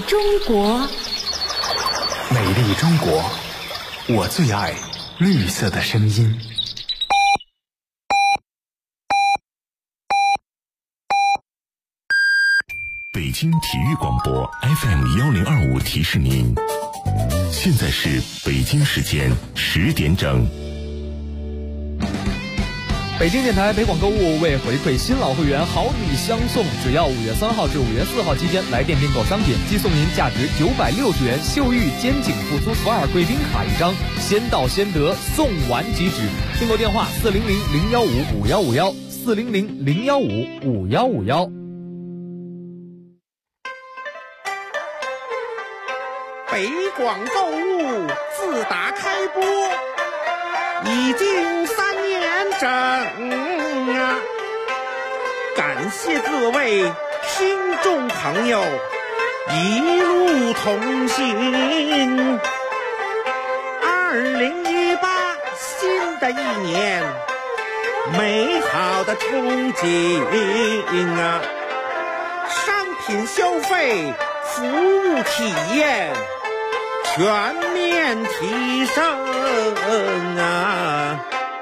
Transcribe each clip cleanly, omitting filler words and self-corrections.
中国， 美丽中国，我最爱绿色的声音。 北京体育广播 FM1025 提示您，现在是北京时间10点整。 北京电台北广购物为回馈新老会员好礼相送，只要5月3号至5月4号期间来电订购商品，即送您价值960元秀玉肩颈复苏索尔贵宾卡一张，先到先得，送完即止。订购电话400-015-5151，400-015-5151。 北广购物自打开播已经3年整啊！感谢各位听众朋友一路同行。2018新的一年，美好的憧憬啊！商品消费，服务体验全面提升啊！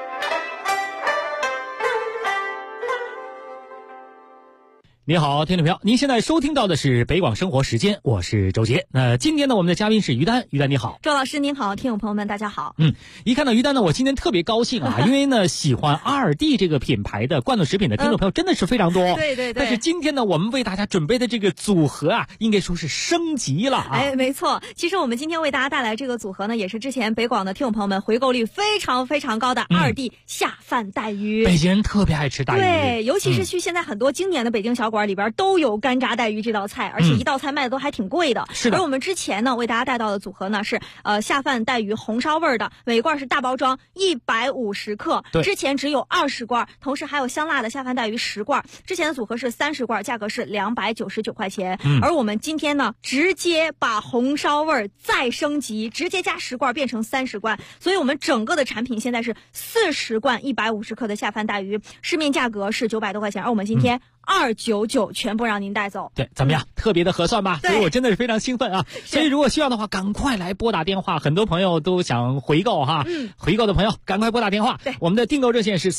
你好，听众朋友，您现在收听到的是北广生活时间，我是周杰。那今天呢，我们的嘉宾是于丹，于丹你好。 周老师您好，听众朋友们大家好。 一看到于丹呢，我今天特别高兴啊，因为呢，喜欢ALDI这个品牌的罐头食品的听众朋友真的是非常多。 对。 但是今天呢，我们为大家准备的这个组合啊，应该说是升级了啊。 没错。其实我们今天为大家带来这个组合呢，也是之前北广的听众朋友们回购率非常非常高的ALDI下饭带鱼。 北京人特别爱吃带鱼。 对，尤其是去现在很多经典的北京小馆里边都有干炸带鱼这道菜，而且一道菜卖的都还挺贵的。 是的。 而我们之前呢为大家带到的组合呢是下饭带鱼红烧味的，每罐是大包装150克，之前只有20罐，同时还有香辣的下饭带鱼10罐，之前的组合是30罐，价格是299块钱。而我们今天呢直接把红烧味再升级，直接加10罐变成30罐，所以我们整个的产品现在是40罐150克的下饭带鱼，市面价格是900多块钱，而我们今天299全部让您带走。 对，怎么样？特别的合算吧？ 对， 所以我真的是非常兴奋啊！所以如果需要的话，赶快来拨打电话。很多朋友都想回购哈，回购的朋友赶快拨打电话。 对， 我们的订购热线是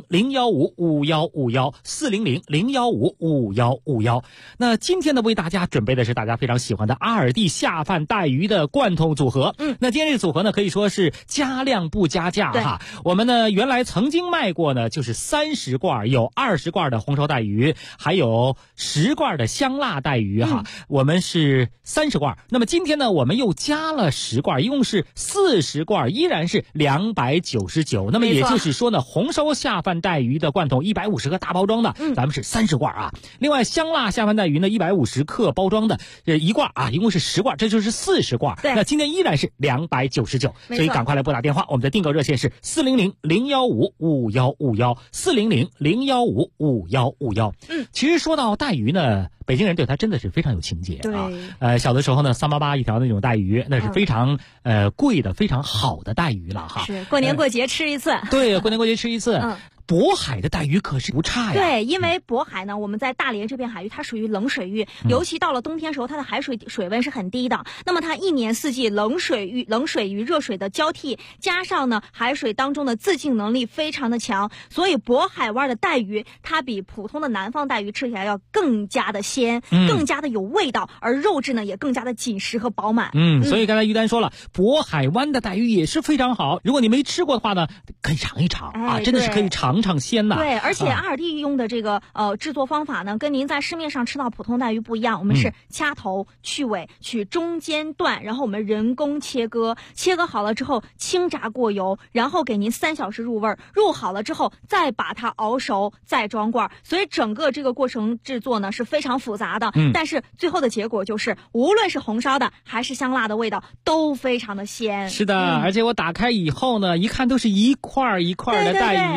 400-015-5151，400-015-5151。那今天呢，为大家准备的是大家非常喜欢的ALDI下饭带鱼的罐头组合。那今天这个组合呢，可以说是加量不加价哈。我们呢原来曾经卖过呢，就是30罐，有20罐的红烧带鱼，还有10罐的香辣带鱼哈。我们是30罐，那么今天呢我们又加了10罐，一共是40罐，依然是299。那么也就是说呢，红烧下饭带鱼的罐头150克大包装的，咱们是30罐啊。另外香辣下饭带鱼呢150克包装的1罐啊，一共是10罐，这就是40罐。那今天依然是299，所以赶快来拨打电话。我们的订购热线是400-015-5151，400-015-5151。其实说到带鱼呢，北京人对它真的是非常有情节啊。小的时候呢，388一条那种带鱼，那是非常贵的、非常好的带鱼了哈。 是过年过节吃一次。 对，过年过节吃一次。渤海的带鱼可是不差呀。 对，因为渤海呢，我们在大连这片海域，它属于冷水域，尤其到了冬天时候，它的海水水温是很低的。那么它一年四季冷水与热水的交替，加上呢海水当中的自净能力非常的强，所以渤海湾的带鱼它比普通的南方带鱼吃起来要更加的鲜，更加的有味道，而肉质呢也更加的紧实和饱满。 所以刚才于丹说了，渤海湾的带鱼也是非常好。如果你没吃过的话呢，可以尝一尝啊，真的是可以尝尝鲜呐。 对，而且ALDI用的这个制作方法呢，跟您在市面上吃到普通带鱼不一样，我们是掐头去尾，取中间段，然后我们人工切割好了之后轻炸过油，然后给您3小时入味，入好了之后再把它熬熟，再装罐。所以整个这个过程制作呢是非常复杂的，但是最后的结果就是无论是红烧的还是香辣的味道都非常的鲜。 是的，而且我打开以后呢，一看都是一块一块的带鱼啊，非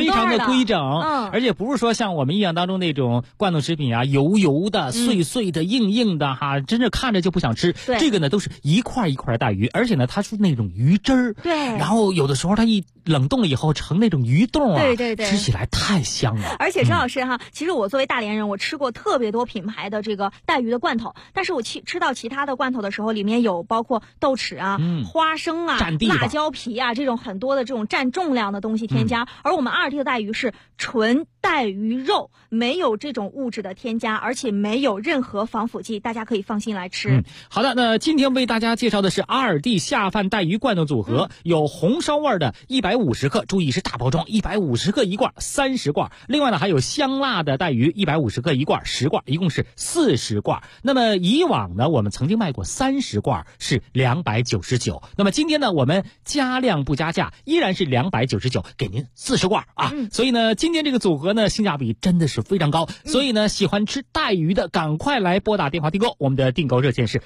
非常的规整，而且不是说像我们印象当中那种罐头食品啊，油油的、碎碎的、硬硬的哈，真是看着就不想吃。这个呢都是一块一块的带鱼，而且呢它是那种鱼汁儿， 对， 然后有的时候它一冷冻了以后成那种鱼冻啊， 对， 吃起来太香了。 而且周老师哈，其实我作为大连人，我吃过特别多品牌的这个带鱼的罐头，但是我吃到其他的罐头的时候，里面有包括豆豉啊、花生啊、辣椒皮啊这种很多的这种占重量的东西添加，而我们2D 的带鱼是纯带鱼肉，没有这种物质的添加，而且没有任何防腐剂，大家可以放心来吃。 好的，那今天为大家介绍的是2D下饭带鱼罐头组合，有红烧味的150克，注意是大包装，150克一罐，30罐。另外呢还有香辣的带鱼150克一罐，10罐，一共是40罐。那么以往呢我们曾经卖过30罐是299，那么今天呢我们加量不加价，依然是299，给您40罐啊。所以呢今天这个组合呢性价比真的是非常高，所以呢喜欢吃带鱼的赶快来拨打电话订购，我们的订购热线是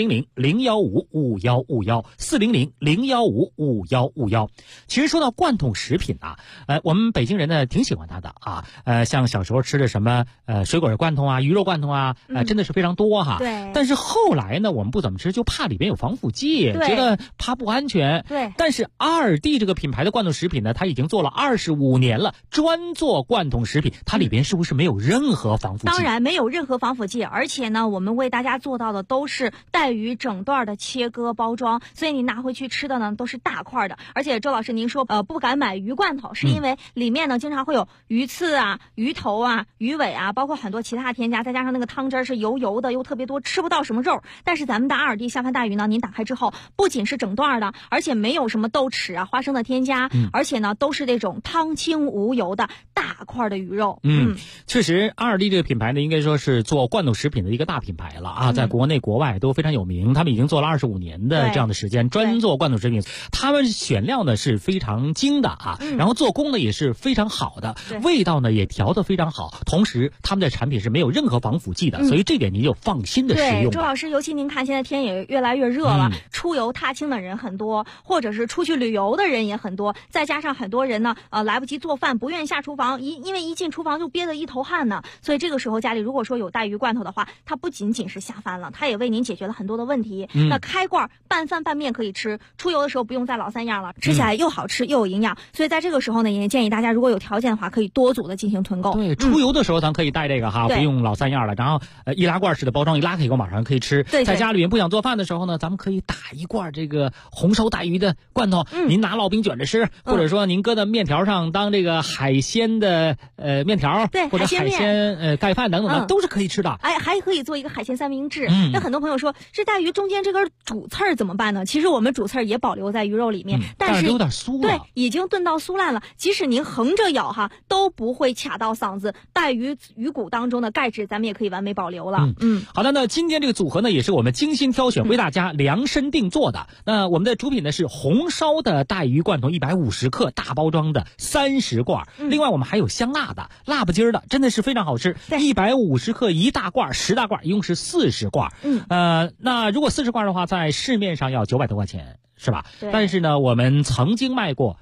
400-015-5151，400-015-5151。其实说到罐头食品啊，我们北京人呢挺喜欢它的啊，像小时候吃的什么水果罐头啊、鱼肉罐头啊，真的是非常多哈。 对。 但是后来呢，我们不怎么吃，就怕里边有防腐剂，觉得怕不安全。 对。 但是2D这个品牌的罐头食品呢，它已经做了25年了，专做罐头食品，它里边是不是没有任何防腐剂？ 当然没有任何防腐剂，而且呢，我们为大家做到的都是带鱼整段的切割包装，所以你拿回去吃的呢都是大块的。而且周老师您说不敢买鱼罐头，是因为里面呢经常会有鱼刺啊、鱼头啊、鱼尾啊，包括很多其他添加，再加上那个汤汁是油油的又特别多，吃不到什么肉。但是咱们的2D下饭带鱼呢，您打开之后不仅是整段的，而且没有什么豆豉啊、花生的添加，而且呢都是那种汤清无油的大块的鱼肉。 确实2D这个品牌呢应该说是做罐头食品的一个大品牌了啊，在国内国外都非常有名，他们已经做了25年的这样的时间，专做罐头食品。他们选料呢是非常精的啊，然后做工呢也是非常好的，味道呢也调得非常好，同时他们的产品是没有任何防腐剂的，所以这点您就放心的使用。 对，周老师，尤其您看现在天也越来越热了，出游踏青的人很多，或者是出去旅游的人也很多，再加上很多人呢来不及做饭，不愿意下厨房，因为一进厨房就憋得一头汗呢，所以这个时候家里如果说有带鱼罐头的话，它不仅仅是下饭了，它也为您解决了很多的问题。那开罐拌饭拌面可以吃，出游的时候不用再老三样了，吃起来又好吃又有营养，所以在这个时候呢，也建议大家如果有条件的话，可以多组的进行囤购。 对，出游的时候咱可以带这个哈，不用老三样了，然后易拉罐式的包装，一拉开以后马上可以吃。 对， 在家里面不想做饭的时候呢，咱们可以打一罐这个红烧带鱼的罐头，您拿烙饼卷着吃，或者说您搁在面条上当这个海鲜的面条， 对， 或者海鲜盖饭等等的，都是可以吃的。 哎，还可以做一个海鲜三明治。那很多朋友说这带鱼中间这根主刺儿怎么办呢？其实我们主刺儿也保留在鱼肉里面，但是有点酥了， 对，已经炖到酥烂了，即使您横着咬哈都不会卡到嗓子，带鱼骨当中的钙质咱们也可以完美保留了。 好的，那今天这个组合呢也是我们精心挑选，为大家量身定做的。那我们的主品呢是红烧的带鱼罐头150克大包装的30罐，另外我们还有香辣的辣不筋儿的，真的是非常好吃，150克一大罐，10大罐，一共是40罐。那如果40罐的话，在市面上要900多块钱，是吧？但是呢，我们曾经卖过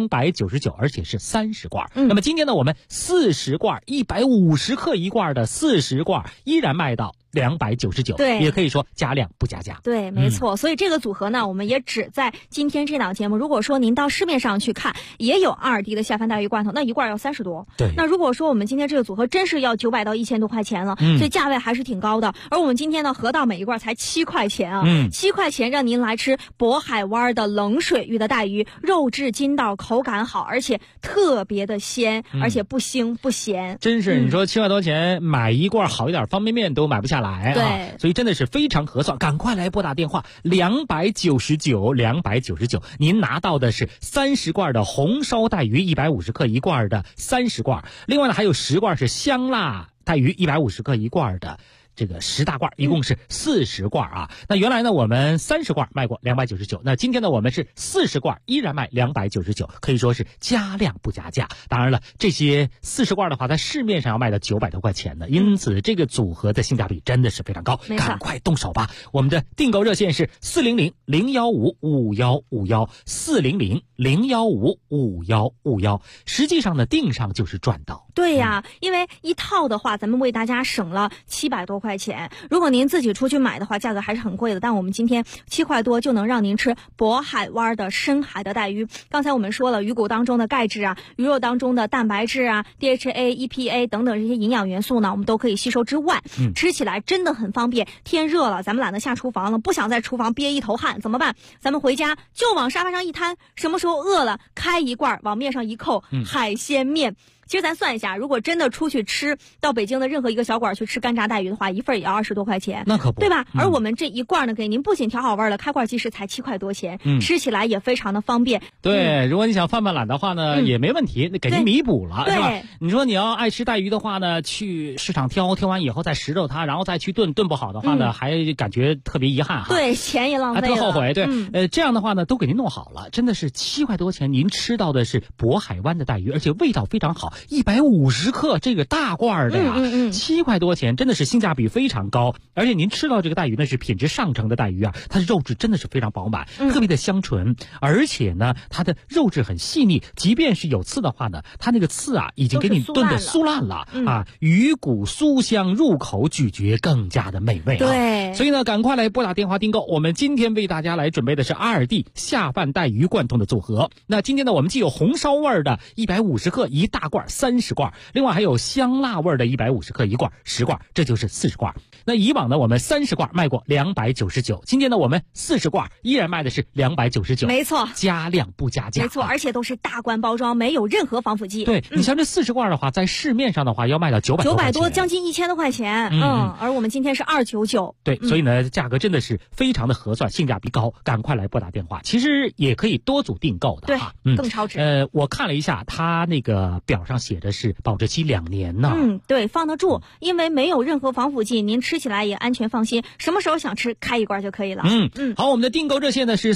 299，而且是30罐。那么今天呢，我们40罐150克一罐的40罐依然卖到299， 对， 也可以说加量不加价。 对，没错。所以这个组合呢，我们也只在今天这档节目。如果说您到市面上去看，也有2D的下饭带鱼罐头，那一罐要30多。 对。 那如果说我们今天这个组合真是要900到1000多块钱了，所以价位还是挺高的。而我们今天呢，合到每一罐才7块钱啊，7块钱让您来吃渤海湾的冷水域的带鱼，肉质筋道，口感好，而且特别的鲜，而且不腥不咸。 真是，你说7块多钱买一罐好一点方便面都买不下来啊。 对， 所以真的是非常合算，赶快来拨打电话299，您拿到的是30罐的红烧带鱼150克一罐的30罐，另外呢还有10罐是香辣带鱼150克一罐的这个10大罐，一共是40罐啊。那原来呢我们30罐卖过299，那今天呢我们是40罐依然卖299，可以说是加量不加价。当然了，这些40罐的话在市面上要卖到900多块钱呢，因此这个组合的性价比真的是非常高，赶快动手吧。我们的订购热线是400-015-5151，400-015-5151，实际上呢订上就是赚到。 对呀，因为一套的话咱们为大家省了700多块钱，如果您自己出去买的话价格还是很贵的，但我们今天7块多就能让您吃渤海湾的深海的带鱼。刚才我们说了，鱼骨当中的钙质啊，鱼肉当中的蛋白质啊， DHA、EPA 等等这些营养元素呢我们都可以吸收之外，吃起来真的很方便。天热了咱们懒得下厨房了，不想在厨房憋一头汗怎么办？咱们回家就往沙发上一摊，什么时候饿了开一罐往面上一扣，海鲜面。其实咱算一下，如果真的出去吃，到北京的任何一个小馆去吃干炸带鱼的话，一份也要20多块钱， 那可不， 对吧？而我们这一罐呢，给您不仅调好味了，开罐即食才7块多钱，吃起来也非常的方便。 对，如果你想犯懒的话呢，也没问题，给您弥补了，是吧？你说你要爱吃带鱼的话呢，去市场挑完以后再拾掇它，然后再去炖不好的话呢，还感觉特别遗憾哈。 对，钱也浪费了， 特后悔。对，这样的话呢，都给您弄好了，真的是7块多钱，您吃到的是渤海湾的带鱼，而且味道非常好，150克这个大罐的呀，7块多钱，真的是性价比非常高。而且您吃到这个带鱼呢是品质上乘的带鱼啊，它的肉质真的是非常饱满，特别的香醇，而且呢它的肉质很细腻，即便是有刺的话呢，它那个刺啊已经给你炖得酥烂了啊，鱼骨酥香，入口咀嚼更加的美味啊。 对， 所以呢赶快来拨打电话订购，我们今天为大家来准备的是2D下饭带鱼贯通的组合。那今天呢我们既有红烧味的150克一大罐30罐，另外还有香辣味的150克一罐10罐，这就是40罐。那以往呢我们30罐卖过299，今天呢我们40罐依然卖的是299， 没错， 加量不加价， 没错，而且都是大罐包装，没有任何防腐剂。 对，你像这40罐的话在市面上的话要卖到900多， 将近1000多块钱，而我们今天是299。 对，所以呢价格真的是非常的合算，性价比高，赶快来拨打电话。其实也可以多组订购的哈， 更超值。 我看了一下它那个表上写的是保质期2年呢。 对，放得住，因为没有任何防腐剂，您吃起来也安全放心，什么时候想吃开一罐就可以了。 好，我们的订购热线呢是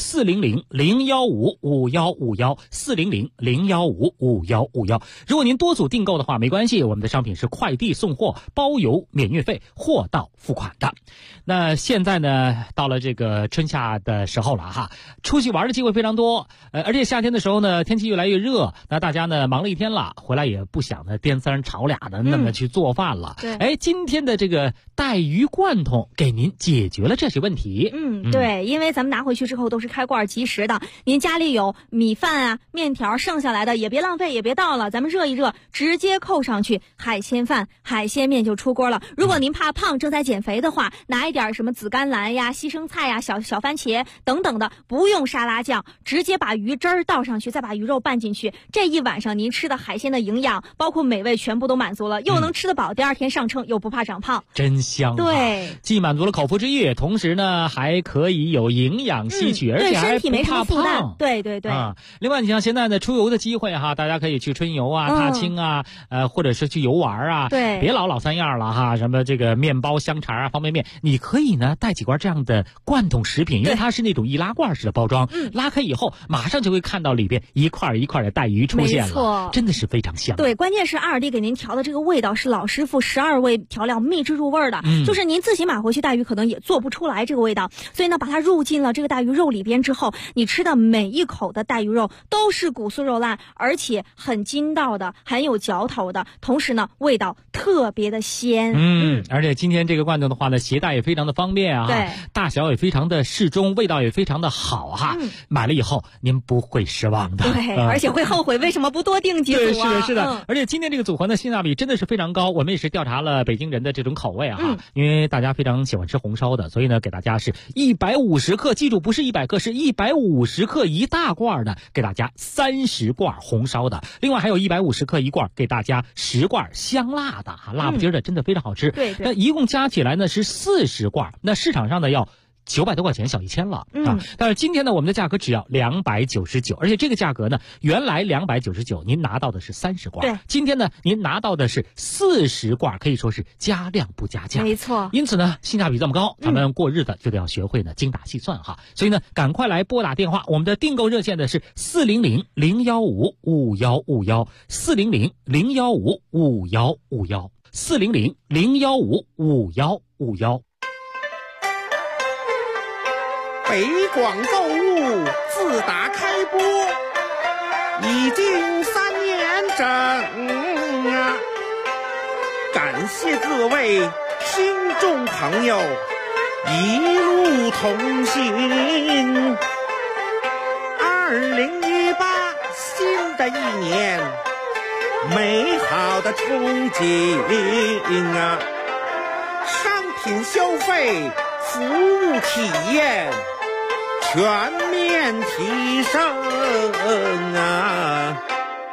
400-015-5151，400-015-5151。如果您多组订购的话没关系，我们的商品是快递送货，包邮免运费，货到付款的。那现在呢到了这个春夏的时候了哈，出去玩的机会非常多，而且夏天的时候呢天气越来越热，那大家呢忙了一天了，回来也不想呢颠3炒2的那么去做饭了。今天的这个带鱼贯通给您解决了这些问题。 对，因为咱们拿回去之后都是开罐即食的，您家里有米饭啊面条剩下来的也别浪费，也别倒了，咱们热一热直接扣上去，海鲜饭海鲜面就出锅了。如果您怕胖正在减肥的话，拿一点什么紫甘蓝呀西生菜呀小番茄等等的，不用沙拉酱，直接把鱼汁儿倒上去，再把鱼肉拌进去，这一晚上您吃的海鲜的营养包括美味全部都满足了，又能吃得饱，第二天上秤又不怕长胖， 真香。 对， 既满足了口腹之欲，同时呢还可以有营养吸取，而且还不怕胖。 对另外你像现在呢出游的机会哈，大家可以去春游啊踏青啊，或者是去游玩啊， 对， 别老3样了哈，什么这个面包香肠啊方便面，你可以呢带几罐这样的罐头食品，因为它是那种易拉罐式的包装，拉开以后马上就会看到里边一块一块的带鱼出现了，真的是非常香。 对，关键是2D给您调的这个味道是老师傅12味调料秘制入味的，就是您自己买回去带鱼可能也做不出来这个味道，所以呢把它入进了这个带鱼肉里边之后，你吃的每一口的带鱼肉都是骨酥肉烂，而且很筋道的，很有嚼头的，同时呢味道特别的鲜。 而且今天这个罐头的话呢携带也非常的方便啊， 对， 大小也非常的适中，味道也非常的好哈，买了以后您不会失望的。 对，而且会后悔为什么不多订几组啊。 对，是的，而且今天这个组合呢性价比真的是非常高，我们也是调查了北京人的这种口味啊，因为大家非常喜欢吃红烧的，所以呢给大家是150克，记住不是100克，是150克一大罐的，给大家30罐红烧的，另外还有150克一罐，给大家10罐香辣的，辣不筋的，真的非常好吃。 对， 那一共加起来呢是40罐，那市场上呢要 900多块钱，小1000了啊！但是今天呢，我们的价格只要299，而且这个价格呢，原来299，您拿到的是30罐， 对， 今天呢，您拿到的是40罐，可以说是加量不加价， 没错。 因此呢，性价比这么高，咱们过日子就得要学会呢精打细算哈。所以呢，赶快来拨打电话，我们的订购热线的是400-015-5151，400-015-5151，400-015-5151。 北广购物自打开播已经3年整啊！感谢各位听众朋友一路同行。2018新的一年，美好的憧憬啊！商品消费，服务体验全面提升啊！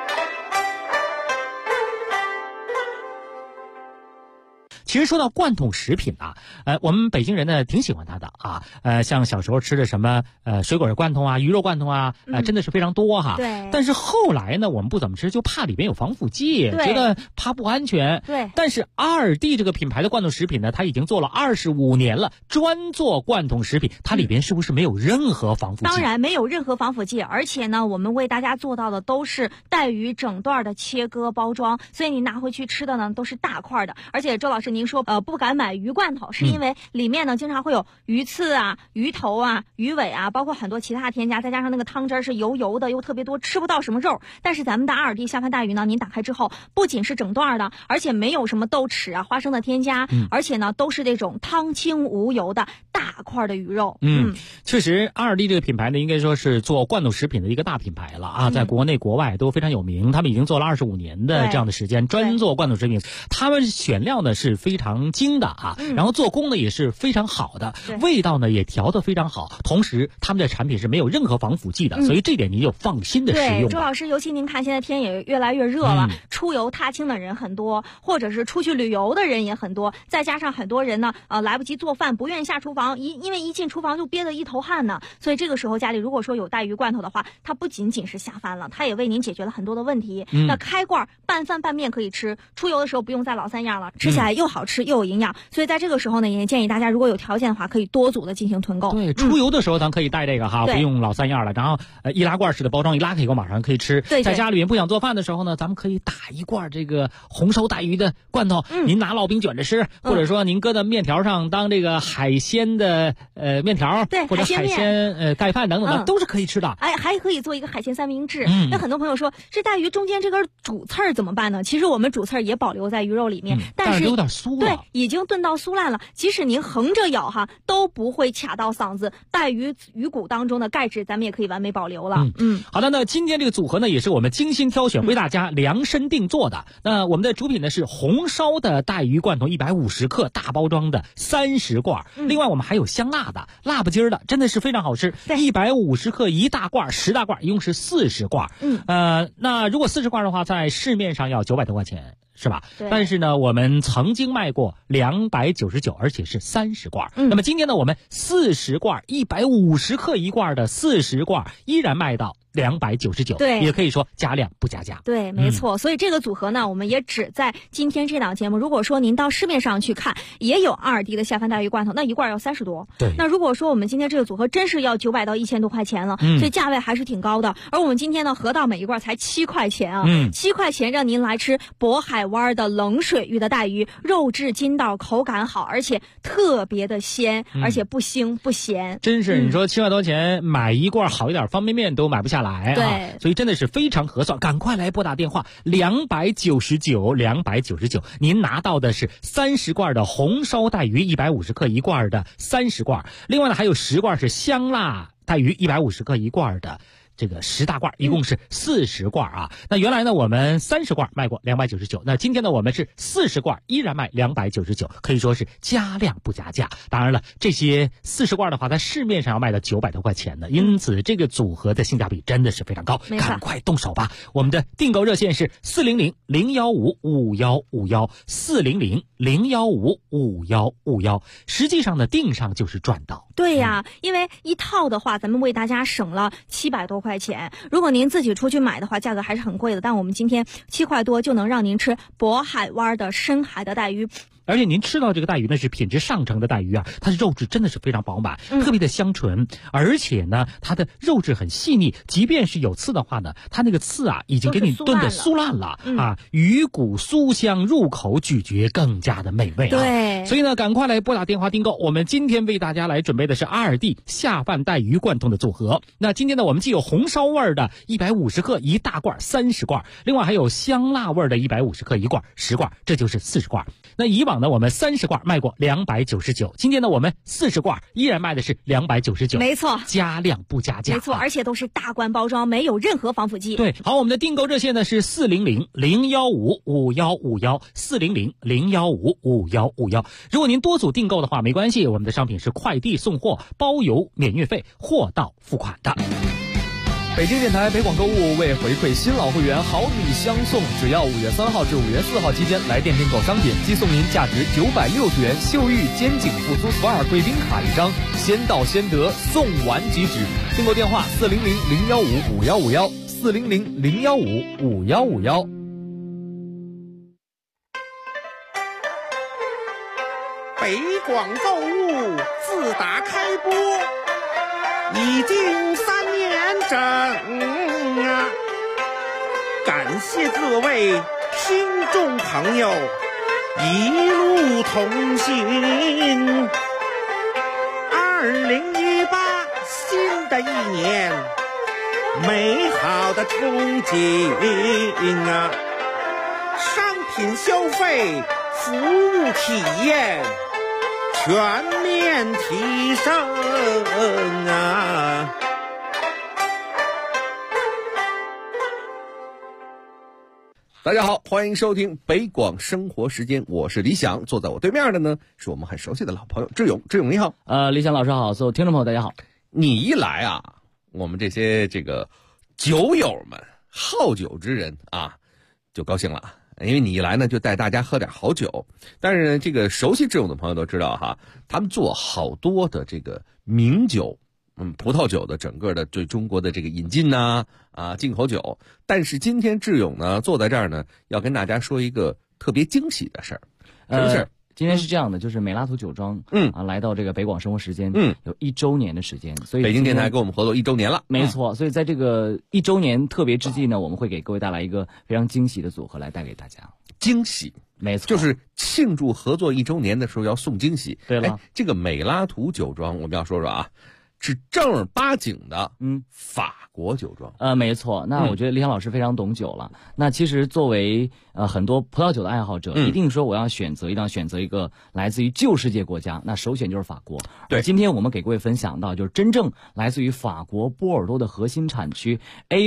其实说到罐头食品啊，我们北京人呢挺喜欢它的啊，像小时候吃的什么水果罐头啊、鱼肉罐头啊，真的是非常多哈。 对。 但是后来呢，我们不怎么吃，就怕里边有防腐剂，觉得怕不安全。 对。 但是阿尔蒂这个品牌的罐头食品呢，它已经做了25年了，专做罐头食品，它里边是不是没有任何防腐剂？ 当然没有任何防腐剂，而且呢，我们为大家做到的都是带鱼整段的切割包装，所以你拿回去吃的呢都是大块的。而且周老师您说不敢买鱼罐头，是因为里面呢经常会有鱼刺啊、鱼头啊、鱼尾啊，包括很多其他添加，再加上那个汤汁是油油的又特别多，吃不到什么肉。但是咱们的阿尔蒂下饭大鱼呢，您打开之后不仅是整段的，而且没有什么豆豉啊、花生的添加，而且呢都是这种汤清无油的大块的鱼肉。 确实阿尔蒂这个品牌呢，应该说是做罐头食品的一个大品牌了啊，在国内国外都非常有名，他们已经做了25年的这样的时间，专做罐头食品。他们选料呢是非常精的啊，然后做工呢也是非常好的，味道呢也调得非常好，同时他们的产品是没有任何防腐剂的，所以这点您就放心的使用。 对，周老师，尤其您看现在天也越来越热了，出游踏青的人很多，或者是出去旅游的人也很多，再加上很多人呢来不及做饭，不愿意下厨房，因为一进厨房就憋得一头汗呢，所以这个时候家里如果说有带鱼罐头的话，它不仅仅是下饭了，它也为您解决了很多的问题。那开罐拌饭拌面可以吃，出游的时候不用再老三样了，吃起来又好吃又有营养，所以在这个时候呢，也建议大家如果有条件的话，可以多组的进行囤购。 对，出游的时候咱可以带这个哈，不用老三样了，然后易拉罐式的包装，一拉开以后马上可以吃。 对， 在家里面不想做饭的时候呢，咱们可以打一罐这个红烧带鱼的罐头，您拿烙饼卷着吃，或者说您搁在面条上当这个海鲜的面条， 对， 或者海鲜盖饭等等的，都是可以吃的。 哎，还可以做一个海鲜三明治。那很多朋友说，这带鱼中间这根主刺儿怎么办呢？其实我们主刺儿也保留在鱼肉里面，但是有点酥了。 对，已经炖到酥烂了，即使您横着咬哈，都不会卡到嗓子。带鱼骨当中的钙质，咱们也可以完美保留了。 好的，那今天这个组合呢，也是我们精心挑选，为大家量身定做的。那我们的主品呢是红烧的带鱼罐头150克大包装的30罐，另外我们还有香辣的、辣不筋儿的，真的是非常好吃。150克一大罐，10大罐，一共是40罐。那如果40罐的话，在市面上要900多块钱。是吧？但是呢，我们曾经卖过299，而且是30罐。那么今天呢，我们40罐150克一罐的40罐依然卖到299， 对， 也可以说加量不加价。 对，没错。所以这个组合呢，我们也只在今天这档节目。如果说您到市面上去看，也有阿尔蒂的下饭带鱼罐头，那一罐要30多。 对。 那如果说我们今天这个组合真是要900到1000多块钱了，所以价位还是挺高的。而我们今天呢，合到每一罐才7块钱啊，7块钱让您来吃渤海湾的冷水鱼的带鱼，肉质筋道，口感好，而且特别的鲜，而且不腥不咸。 真是，你说7万多钱买一罐好一点方便面都买不下来啊！ 对， 所以真的是非常合算，赶快来拨打电话299，您拿到的是30罐的红烧带鱼150克一罐的30罐，另外呢还有10罐是香辣带鱼150克一罐的。 这个10大罐，一共是40罐啊。那原来呢我们30罐卖过299，那今天呢我们是40罐依然卖299，可以说是加量不加价。当然了，这些40罐的话在市面上要卖到900多块钱呢，因此这个组合的性价比真的是非常高，赶快动手吧。我们的订购热线是400-015-5151，400-015-5151，实际上呢订上就是赚到。 对呀，因为一套的话咱们为大家省了700多块钱，如果您自己出去买的话价格还是很贵的，但我们今天7块多就能让您吃渤海湾的深海的带鱼。 而且您吃到这个带鱼呢是品质上乘的带鱼啊，它的肉质真的是非常饱满，特别的香醇，而且呢它的肉质很细腻，即便是有刺的话呢，它那个刺啊已经给你炖得酥烂了啊，鱼骨酥香，入口咀嚼更加的美味啊。 对， 所以呢赶快来拨打电话订购，我们今天为大家来准备的是阿尔蒂下饭带鱼贯通的组合。那今天呢我们既有红烧味的150克1大罐30罐，另外还有香辣味的150克1罐10罐，这就是40罐。那以往呢我们30罐卖过299，今天呢我们40罐依然卖的是299， 没错， 加量不加价， 没错，而且都是大罐包装，没有任何防腐剂。 对，好，我们的订购热线呢是400-015-5151，400-015-5151。如果您多组订购的话没关系，我们的商品是快递送货，包邮免运费，货到付款的。 北京电台北广购物为回馈新老会员好礼相送，只要5月3号至5月4号期间来电订购商品，即送您价值960元秀玉肩颈复苏索尔贵宾卡1张，先到先得，送完即止。订购电话400-015-5151，400-015-5151。 北广购物自打开播已经3年整啊！感谢各位听众朋友一路同行。2018新的一年，美好的憧憬啊！商品消费，服务体验全面提升啊！大家好，欢迎收听北广生活时间，我是李想，坐在我对面的呢是我们很熟悉的老朋友志勇。志勇你好。 李想老师好，所有听众朋友大家好。 你一来啊，我们这些酒友们，好酒之人啊，就高兴了。因为你一来呢，就带大家喝点好酒。但是呢，熟悉志勇的朋友都知道哈，他们做好多的名酒，葡萄酒的整个的对中国的引进进口酒。但是今天志勇呢坐在这儿呢，要跟大家说一个特别惊喜的事儿。什么事儿？ 今天是这样的，就是美拉图酒庄来到北广生活时间有1周年的时间，所以北京电台跟我们合作1周年了。 没错，所以在这个1周年特别之际呢，我们会给各位带来一个非常惊喜的组合来带给大家。 惊喜， 没错， 就是庆祝合作1周年的时候要送惊喜。 对了， 这个美拉图酒庄我们要说说啊，是正儿八经的法国酒庄。 没错。那我觉得李想老师非常懂酒了。那其实作为很多葡萄酒的爱好者，一定说我要选择一个来自于旧世界国家，那首选就是法国。 对， 今天我们给各位分享到就是真正来自于法国波尔多的核心产区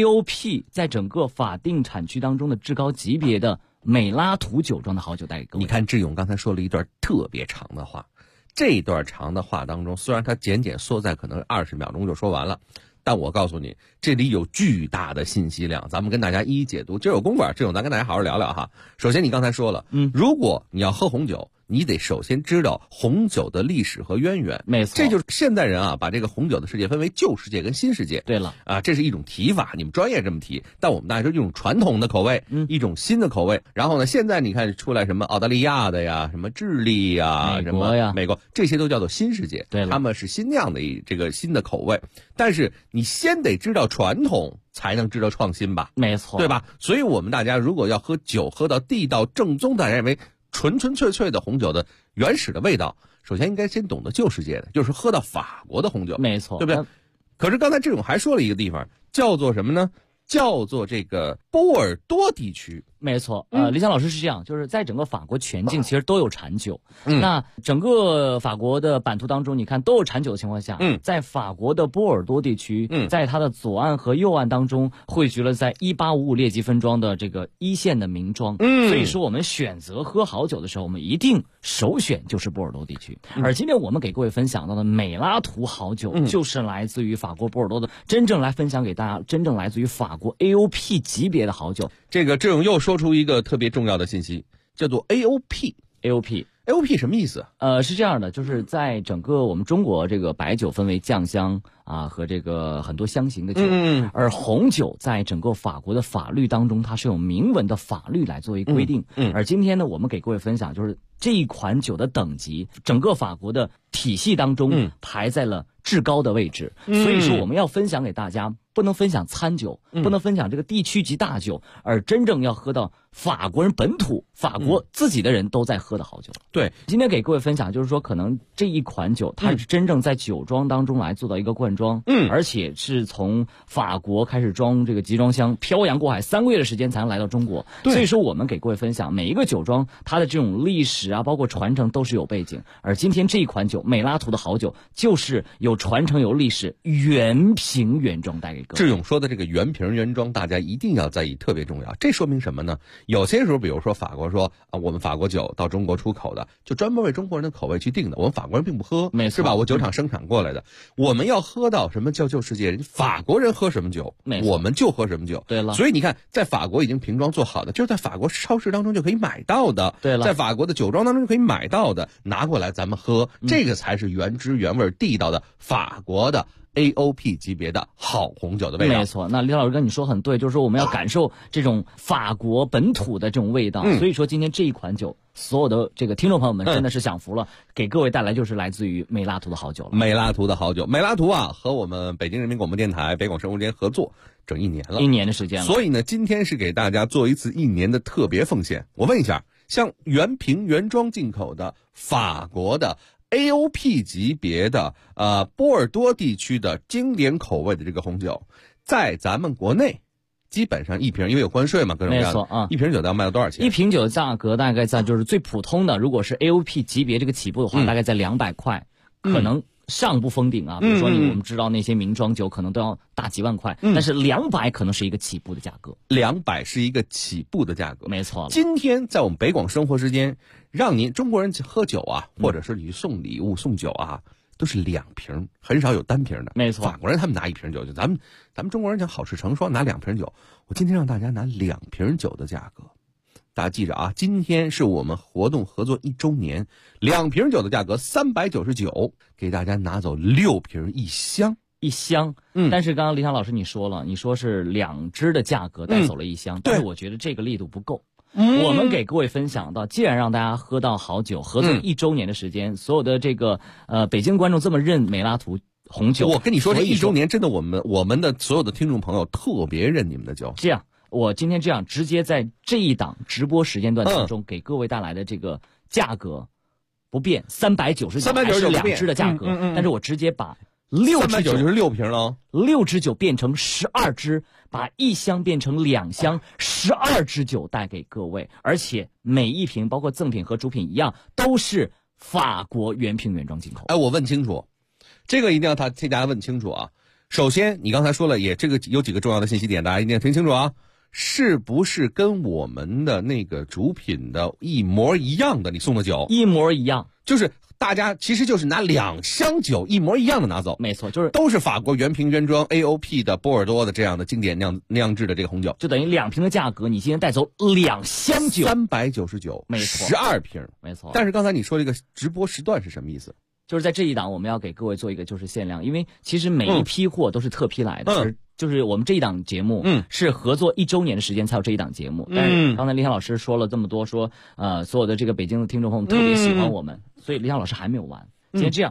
AOP 在整个法定产区当中的至高级别的美拉图酒庄的好酒带给各位。 你看志勇刚才说了一段特别长的话，这段长的话当中，虽然他简简缩在可能20秒钟就说完了，但我告诉你，这里有巨大的信息量，咱们跟大家一一解读。今儿有功夫，这种咱跟大家好好聊聊哈。首先，你刚才说了，如果你要喝红酒，你得首先知道红酒的历史和渊源。 没错， 这就是现代人啊，把这个红酒的世界分为旧世界跟新世界。 对了啊，这是一种提法，你们专业这么提，但我们大家说一种传统的口味，一种新的口味。然后呢，现在你看出来什么澳大利亚的呀，什么智利呀， 美国呀， 美国，这些都叫做新世界。 对了， 他们是新酿的这个新的口味，但是你先得知道传统，才能知道创新吧？ 没错， 对吧？所以我们大家如果要喝酒，喝到地道正宗，大家认为纯纯粹粹的红酒的原始的味道，首先应该先懂得旧世界的，就是喝到法国的红酒。 没错， 对不对？可是刚才志勇还说了一个地方，叫做什么呢？叫做这个波尔多地区。 没错，李想老师是这样，就是在整个法国全境其实都有产酒。那整个法国的版图当中，你看都有产酒的情况下，在法国的波尔多地区，在它的左岸和右岸当中汇聚了在1855列级分庄的这个一线的名庄。所以说我们选择喝好酒的时候，我们一定首选就是波尔多地区。而今天我们给各位分享到的美拉图好酒，就是来自于法国波尔多的，真正来分享给大家，真正来自于法国 AOP 级别的好酒。 这个志勇又说出一个特别重要的信息，叫做 AOP。AOP 什么意思？ 是这样的，就是在整个我们中国这个白酒分为酱香啊和这个很多香型的酒，而红酒在整个法国的法律当中，它是有明文的法律来作为规定。而今天呢，我们给各位分享就是这一款酒的等级，整个法国的体系当中排在了至高的位置。所以说我们要分享给大家，不能分享餐酒，不能分享这个地区级大酒，而真正要喝到法国人本土、法国自己的人都在喝的好酒。 对， 今天给各位分享就是说，可能这一款酒它是真正在酒庄当中来做到一个灌装，而且是从法国开始装这个集装箱，漂洋过海3个月的时间才能来到中国。所以说我们给各位分享每一个酒庄它的这种历史啊，包括传承都是有背景。而今天这一款酒美拉图的好酒，就是有传承有历史，原瓶原装带给各位。 志勇说的这个原瓶原装，大家一定要在意，特别重要。这说明什么呢？有些时候比如说法国说我们法国酒到中国出口的，就专门为中国人的口味去定的，我们法国人并不喝， 没错， 是吧？我酒厂生产过来的，我们要喝到什么叫旧世界，人法国人喝什么酒，我们就喝什么酒。 对了， 所以你看，在法国已经瓶装做好的，就是在法国超市当中就可以买到的， 对了， 在法国的酒庄当中就可以买到的，拿过来咱们喝，这个才是原汁原味地道的法国的AOP 级别的好红酒的味道。 没错，那李老师跟你说很对，就是说我们要感受这种法国本土的这种味道。所以说今天这一款酒，所有的这个听众朋友们真的是享福了，给各位带来就是来自于美拉图的好酒了。 美拉图的好酒，美拉图啊，和我们北京人民广播电台北广生活间合作整1年了 ，1年的时间了。 所以呢，今天是给大家做一次1年的特别奉献。我问一下，像原瓶原装进口的法国的AOP 级别的波尔多地区的经典口味的这个红酒，在咱们国内基本上一瓶，因为有关税嘛，各种各样的， 没错啊， 一瓶酒要卖到多少钱？ 一瓶酒的价格大概在就是最普通的，如果是 AOP 级别这个起步的话，大概在200块，可能上不封顶啊。比如说我们知道那些名庄酒可能都要大几万块，但是200可能是一个起步的价格。 200是一个起步的价格， 没错。 今天在我们北广生活时间，让您中国人喝酒啊，或者是你送礼物送酒啊，都是2瓶，很少有单瓶的。 没错， 法国人他们拿1瓶酒，就咱们中国人讲好事成双，拿2瓶酒。我今天让大家拿2瓶酒的价格，大家记着啊，今天是我们活动合作1周年，2瓶酒的价格399，给大家拿走6瓶1箱。 但是刚刚李想老师你说了，你说是2支的价格带走了1箱，但是我觉得这个力度不够。我们给各位分享到，既然让大家喝到好酒，合作1周年的时间，所有的这个北京观众这么认美拉图红酒， 我跟你说，这1周年真的我们的所有的听众朋友特别认你们的酒。 这样，我今天这样直接在这一档直播时间段当中，给各位带来的这个价格不变，399还是2支的价格，但是我直接把6支酒就是6瓶了 ，6支酒变成12支，把1箱变成2箱，12支酒带给各位，而且每一瓶包括赠品和主品一样，都是法国原瓶原装进口。 哎，我问清楚，这个一定要替大家问清楚啊。首先，你刚才说了，也这个有几个重要的信息点，大家一定要听清楚啊。是不是跟我们的那个主品的一模一样的？你送的酒一模一样， 就是大家其实就是拿2箱酒一模一样的拿走， 没错，就是都是法国原瓶原装 AOP 的波尔多的这样的经典酿制的这个红酒， 就等于2瓶的价格，你今天带走2箱酒 ，399， 没错 ，12瓶， 没错。 但是刚才你说这个直播时段是什么意思？ 就是在这一档我们要给各位做一个就是限量，因为其实每一批货都是特批来的，就是我们这一档节目是合作1周年的时间才有这一档节目。但是刚才李想老师说了这么多，说所有的这个北京的听众朋友特别喜欢我们，所以李想老师还没有完。今天这样，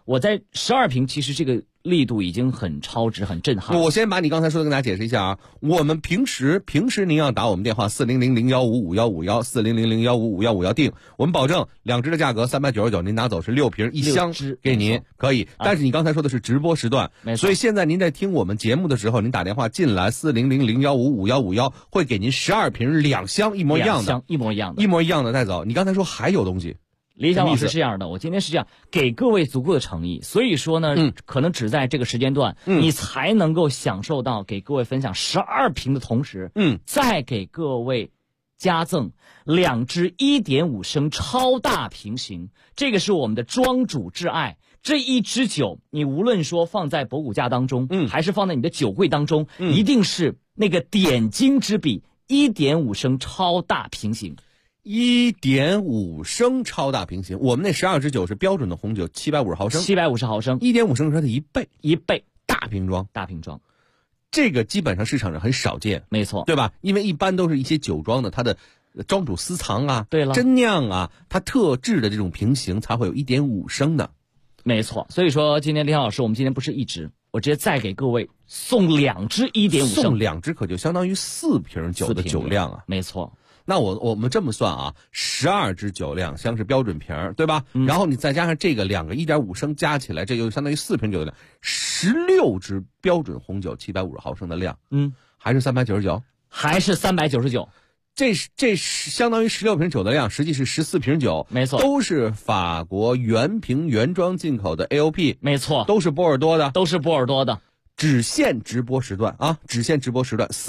我在12瓶，其实这个力度已经很超值、很震撼。 我先把你刚才说的跟大家解释一下啊。我们平时您要打我们电话400-015-5151，400-015-5151定，我们保证2支的价格399，您拿走是6瓶1箱给您，可以。但是你刚才说的是直播时段，所以现在您在听我们节目的时候，您打电话进来400-015-5151，会给您12瓶2箱一模一样的， 一模一样的带走。你刚才说还有东西。 李想老师是这样的，我今天是这样给各位足够的诚意，所以说呢，可能只在这个时间段，你才能够享受到给各位分享12瓶的同时，再给各位加赠2支1.5升超大瓶型，这个是我们的庄主挚爱。这一支酒，你无论说放在博古架当中，还是放在你的酒柜当中，一定是那个点睛之笔，1.5升超大瓶型。 1.5升超大瓶型，我们那12支酒是标准的红酒，750毫升 ，750毫升 ，1.5升是它的1倍， 大瓶装， 这个基本上市场上很少见， 没错， 对吧？因为一般都是一些酒庄的它的庄主私藏啊， 对了， 真酿啊，它特制的这种瓶型才会有1.5升的， 没错。所以说今天李老师，我们今天不是1支，我直接再给各位送2支1.5升， 送2支可就相当于4瓶酒的酒量啊， 没错。 那我们这么算啊，12支酒量像是标准瓶，对吧？然后你再加上这个2个1.5升加起来，这就相当于4瓶酒的量，16支标准红酒750毫升的量，还是399， 还是399。 这相当于16瓶酒的量，实际是14瓶酒， 没错， 都是法国原瓶原装进口的 AOP， 没错， 都是波尔多的，只限直播时段啊！只限直播时段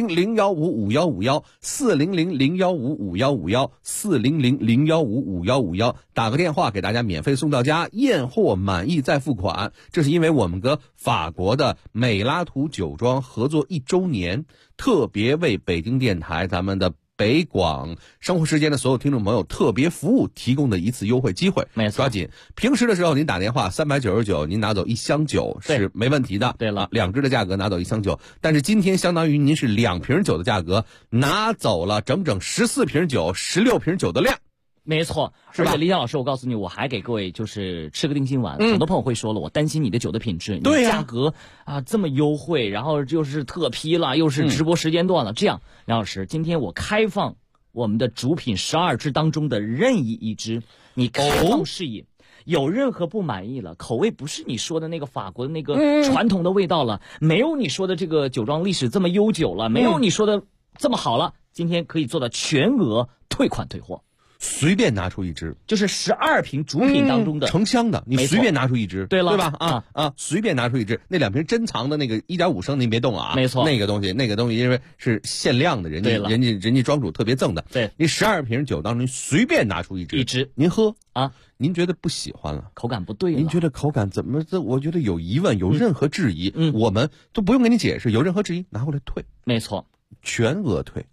，400-015-5151，400-015-5151，400-015-5151，打个电话给大家免费送到家，验货满意再付款。这是因为我们跟法国的美拉图酒庄合作1周年，特别为北京电台咱们的北广生活时间的所有听众朋友特别服务提供的一次优惠机会， 没错， 抓紧！平时的时候您打电话399，您拿走1箱酒是没问题的。 对了 ，2支的价格拿走1箱酒，但是今天相当于您是2瓶酒的价格拿走了整整14瓶酒，16瓶酒的量。 没错，而且李想老师，我告诉你，我还给各位就是吃个定心丸。很多朋友会说了，我担心你的酒的品质， 对呀，价格啊这么优惠，然后又是特批了，又是直播时间段了，这样，梁老师，今天我开放我们的主品12支当中的任意1支，你开放试饮。有任何不满意了，口味不是你说的那个法国的那个传统的味道了，没有你说的这个酒庄历史这么悠久了，没有你说的这么好了，今天可以做到全额退款退货。 随便拿出1支， 就是12瓶主品当中的成箱的，你随便拿出1支， 对了， 对吧？随便拿出1支，那2瓶珍藏的那个1.5升您别动啊， 没错， 那个东西因为是限量的，人家庄主特别赠的， 对， 你12瓶酒当中随便拿出1支，您喝啊，您觉得不喜欢了， 口感不对了， 您觉得口感怎么我觉得有疑问，有任何质疑，我们都不用给你解释，有任何质疑拿回来退， 没错。 全额退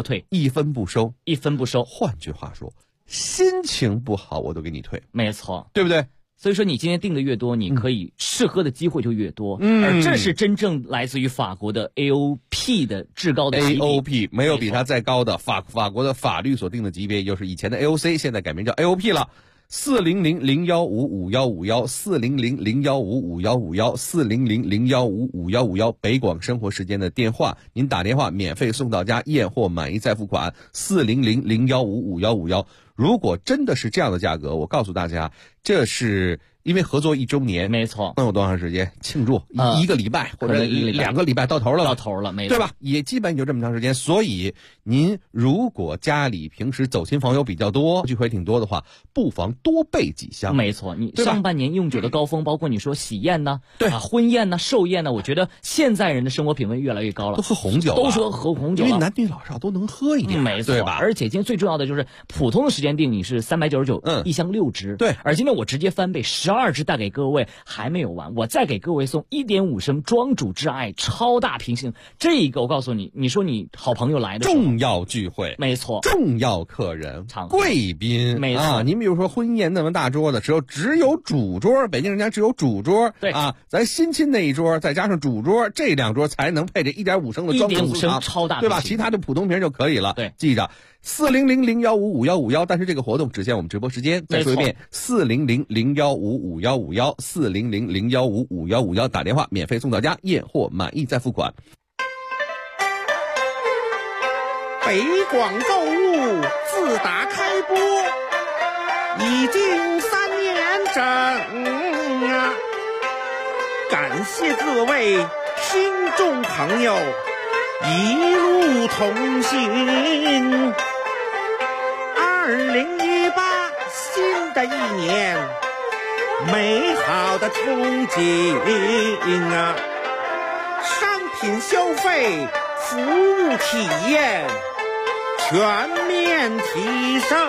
，1分不收，换句话说，心情不好我都给你退， 没错， 对不对？ 所以说你今天订的越多，你可以试喝的机会就越多，而这是真正来自于法国的 AOP 的至高的级别 AOP 没有比它再高的，法国的法律所定的级别，也就是以前的 AOC， 现在改名叫 AOP 了。400-015-5151，400-015-5151，400-015-5151，北广生活时间的电话，您打电话免费送到家，验货满意再付款。400-015-5151，如果真的是这样的价格，我告诉大家，这是因为合作1周年， 没错， 能有多长时间庆祝？1个礼拜或者2个礼拜到头了， 没错， 对吧？也基本就这么长时间。所以您如果家里平时走亲访友比较多，聚会挺多的话，不妨多备几箱。 没错，你上半年用酒的高峰，包括你说喜宴呢， 对婚宴呢、寿宴呢，我觉得现在人的生活品味越来越高了， 都喝红酒， 都说喝红酒， 因为男女老少都能喝一点， 没错， 对吧？ 而且今天最重要的就是普通的时间订你是399，1箱6支， 对。 而今天我直接翻倍12支带给各位，还没有完，我再给各位送1.5升庄主挚爱超大瓶型，这个我告诉你，你说你好朋友来的重要聚会， 没错， 重要客人、贵宾， 没错， 您比如说婚宴那么大桌的时候，只有主桌，北京人家只有主桌， 对啊，咱新亲那一桌再加上主桌，这2桌才能配这1.5升的庄主 1.5升超大瓶， 对吧？其他的普通瓶就可以了。 对， 记着 40001555151，但是这个活动只限我们直播时间。再说一遍，40001555151，400015551，打电话免费送到家，验货满意再付款。 北广购物自打开播已经3年整啊，感谢各位听众朋友一路同行。2018新的一年，美好的憧憬啊，商品消费、服务体验全面提升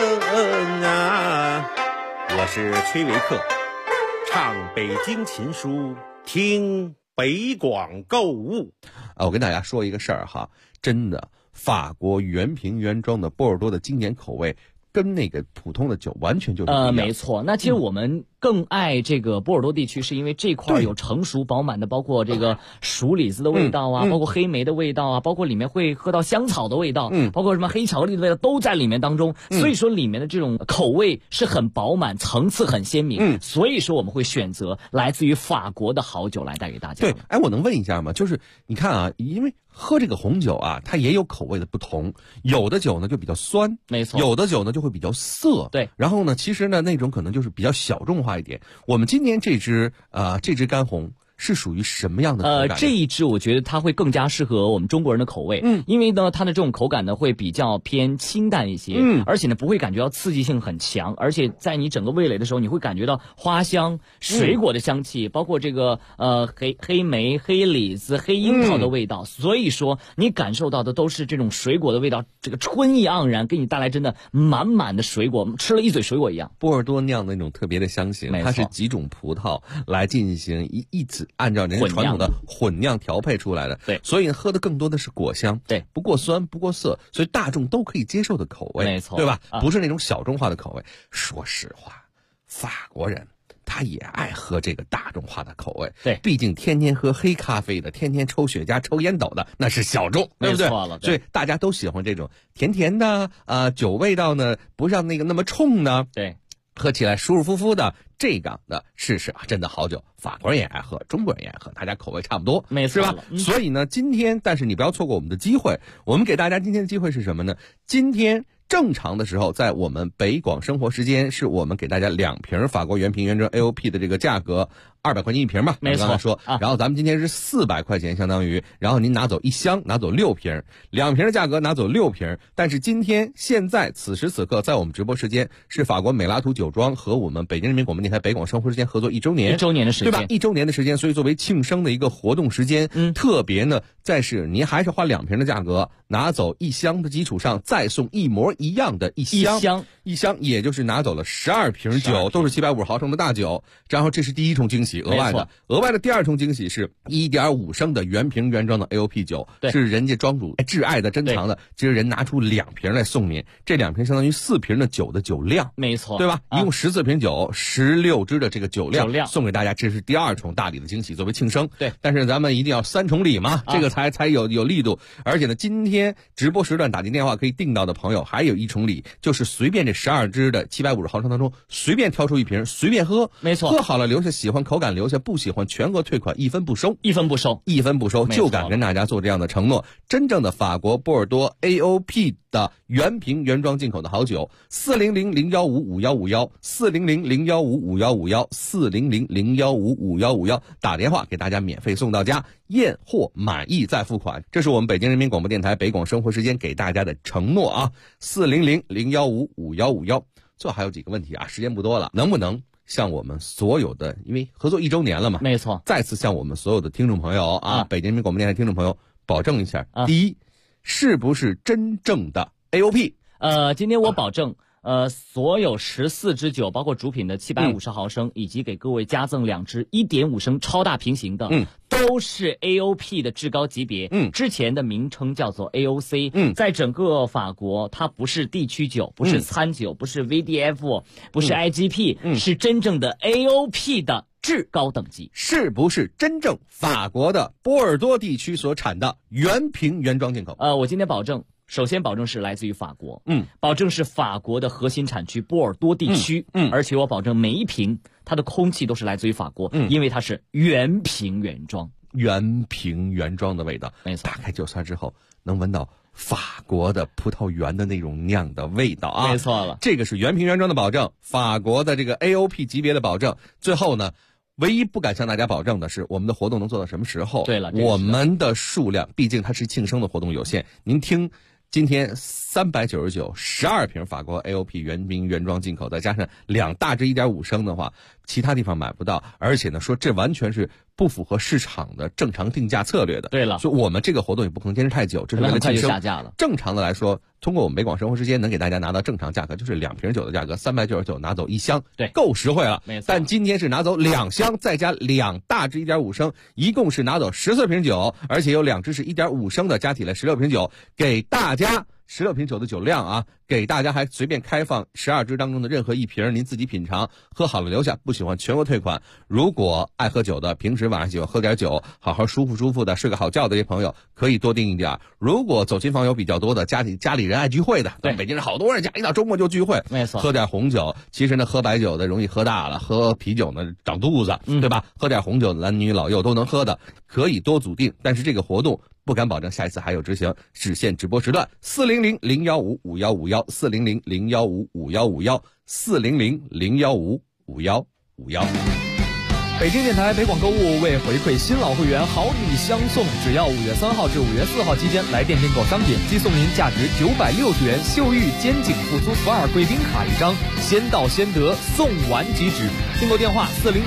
啊！我是崔维克，唱北京琴书，听北广购物。 我跟大家说一个事儿哈，真的，法国原瓶原装的波尔多的经典口味跟那个普通的酒完全就是不一样。 没错。那其实我们更爱这个波尔多地区，是因为这块有成熟饱满的，包括这个熟李子的味道啊，包括黑莓的味道啊，包括里面会喝到香草的味道，包括什么黑巧克力的味道都在里面当中。所以说里面的这种口味是很饱满，层次很鲜明。所以说我们会选择来自于法国的好酒来带给大家。 对，我能问一下吗？就是你看啊，因为喝这个红酒啊，它也有口味的不同，有的酒呢就比较酸， 没错， 有的酒呢就会比较涩， 对。 然后呢，其实呢那种可能就是比较小众化一点。我们今年这支干红是属于什么样的口感？ 这一支我觉得它会更加适合我们中国人的口味，因为呢它的这种口感呢会比较偏清淡一些，而且呢不会感觉到刺激性很强，而且在你整个味蕾的时候，你会感觉到花香、水果的香气，包括这个黑莓、黑李子、黑樱桃的味道，所以说你感受到的都是这种水果的味道，这个春意盎然，给你带来真的满满的水果，吃了一嘴水果一样。 波尔多酿的那种特别的香型，它是几种葡萄来进行一次按照人家传统的混酿调配出来的， 对， 所以喝的更多的是果香， 对， 不过酸不过涩，所以大众都可以接受的口味， 没错， 对吧？不是那种小众化的口味。说实话，法国人他也爱喝这个大众化的口味， 对， 毕竟天天喝黑咖啡的，天天抽雪茄、抽烟斗的，那是小众，对不对？ 没错了，对， 所以大家都喜欢这种甜甜的酒味道呢，不像那个那么冲呢， 对。 喝起来舒舒服服的，这个的试试啊，真的好酒，法国人也爱喝，中国人也爱喝，大家口味差不多， 没错， 是吧？所以呢，今天，但是你不要错过我们的机会，我们给大家今天的机会是什么呢？今天正常的时候，在我们北广生活时间，是我们给大家2瓶法国原瓶原装 AOP 的这个价格，200块钱一瓶吧， 没错。 刚才说，然后咱们今天是400块钱，相当于，然后您拿走1箱，拿走6瓶，2瓶的价格拿走6瓶。但是今天现在此时此刻，在我们直播时间是法国美拉图酒庄和我们北京人民广播电台北广生活时间合作1周年，1 周年的时间， 对吧？1周年的时间，所以作为庆生的一个活动时间，特别呢，再是您还是花2瓶的价格，拿走1箱的基础上，再送一模一样的1箱，也就是拿走了12瓶酒，都是750毫升的大酒。然后这是第一重惊喜，额外的第2重惊喜是1.5升的原瓶原装的 AOP 酒，是人家庄主挚爱的珍藏的，其实人拿出2瓶来送您，这2瓶相当于4瓶的酒的酒量， 没错， 对吧？一共14瓶酒，16支的这个酒量送给大家，这是第2重大礼的惊喜，作为庆生。 对， 但是咱们一定要3重礼嘛，这个才有力度。而且呢，今天直播时段打进电话可以订到的朋友，还有1重礼，就是随便这12支的750毫升当中，随便挑出1瓶，随便喝， 没错， 喝好了留下，喜欢口感留下，不喜欢全额退款，1分不收 ，1分不收 ，1分不收，就敢跟大家做这样的承诺。真正的法国波尔多 AOP 的原瓶原装进口的好酒，40001555151，400015551，400015551，打电话给大家免费送到家，验货满意再付款。这是我们北京人民广播电台北广生活时间给大家的承诺啊，40001555151。最后还有几个问题啊，时间不多了，能不能向我们所有的，因为合作1周年了嘛， 没错， 再次向我们所有的听众朋友北京人民广播电台听众朋友保证一下，第一，是不是真正的 AOP？ 今天我保证，所有14支酒，包括主品的750毫升，以及给各位加赠2支1.5升超大瓶型的，都是 AOP 的至高级别。之前的名称叫做 AOC。在整个法国，它不是地区酒，不是餐酒，不是 VDF，不是 IGP，是真正的 AOP 的至高等级。 是不是真正法国的波尔多地区所产的原瓶原装进口？ 我今天保证。 首先保证是来自于法国，保证是法国的核心产区波尔多地区，而且我保证每一瓶它的空气都是来自于法国，因为它是原瓶原装， 原瓶原装的味道。 没错， 打开酒塞之后能闻到法国的葡萄园的那种酿的味道啊， 没错了， 这个是原瓶原装的保证，法国的这个 AOP 级别的保证。最后呢，唯一不敢向大家保证的是我们的活动能做到什么时候。 对了， 我们的数量毕竟它是庆生的活动有限，您听今天399 12瓶法国 AOP 原瓶原装进口，再加上2大支 1.5 升的话，其他地方买不到，而且呢说这完全是不符合市场的正常定价策略的。 对了， 所以我们这个活动也不可能坚持太久，这是为了庆生。 下架了。 正常的来说，通过我们北广生活时间能给大家拿到正常价格，就是2瓶酒的价格399拿走1箱， 对， 够实惠了。 没错。 但今天是拿走2箱，再加2大支 1.5 升，一共是拿走14瓶酒，而且有2支是 1.5 升的，加起来16瓶酒，给大家16瓶酒的酒量啊，给大家还随便开放12支当中的任何一瓶，您自己品尝，喝好了留下，不喜欢全额退款。如果爱喝酒的，平时晚上喜欢喝点酒，好好舒服的睡个好觉的这些朋友，可以多订一点。如果走亲访友比较多的，家里人爱聚会的，对，北京人好多人家一到周末就聚会， 没错， 喝点红酒。其实呢，喝白酒的容易喝大了，喝啤酒呢长肚子，对吧？喝点红酒，男女老幼都能喝的，可以多组订。但是这个活动不敢保证下一次还有执行，只限直播时段400-015-5151，400-015-5151，400-015-5151。 北京电台北广购物为回馈新老会员好礼相送，只要5月3号至5月4号期间来店订购商品，即送您价值960元秀玉肩颈复苏斯尔贵宾卡1张，先到先得，送完即止。订购电话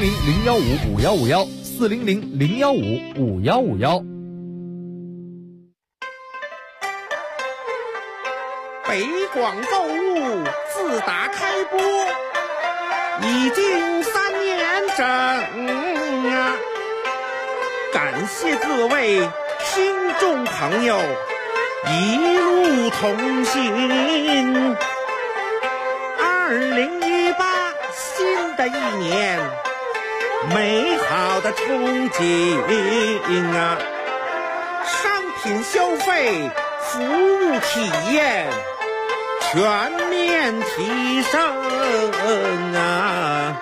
400-015-5151，400-015-5151。 北广购物自打开播已经3年整啊！感谢各位听众朋友一路同行。2018新的一年，美好的憧憬啊！商品消费，服务体验全面提升啊！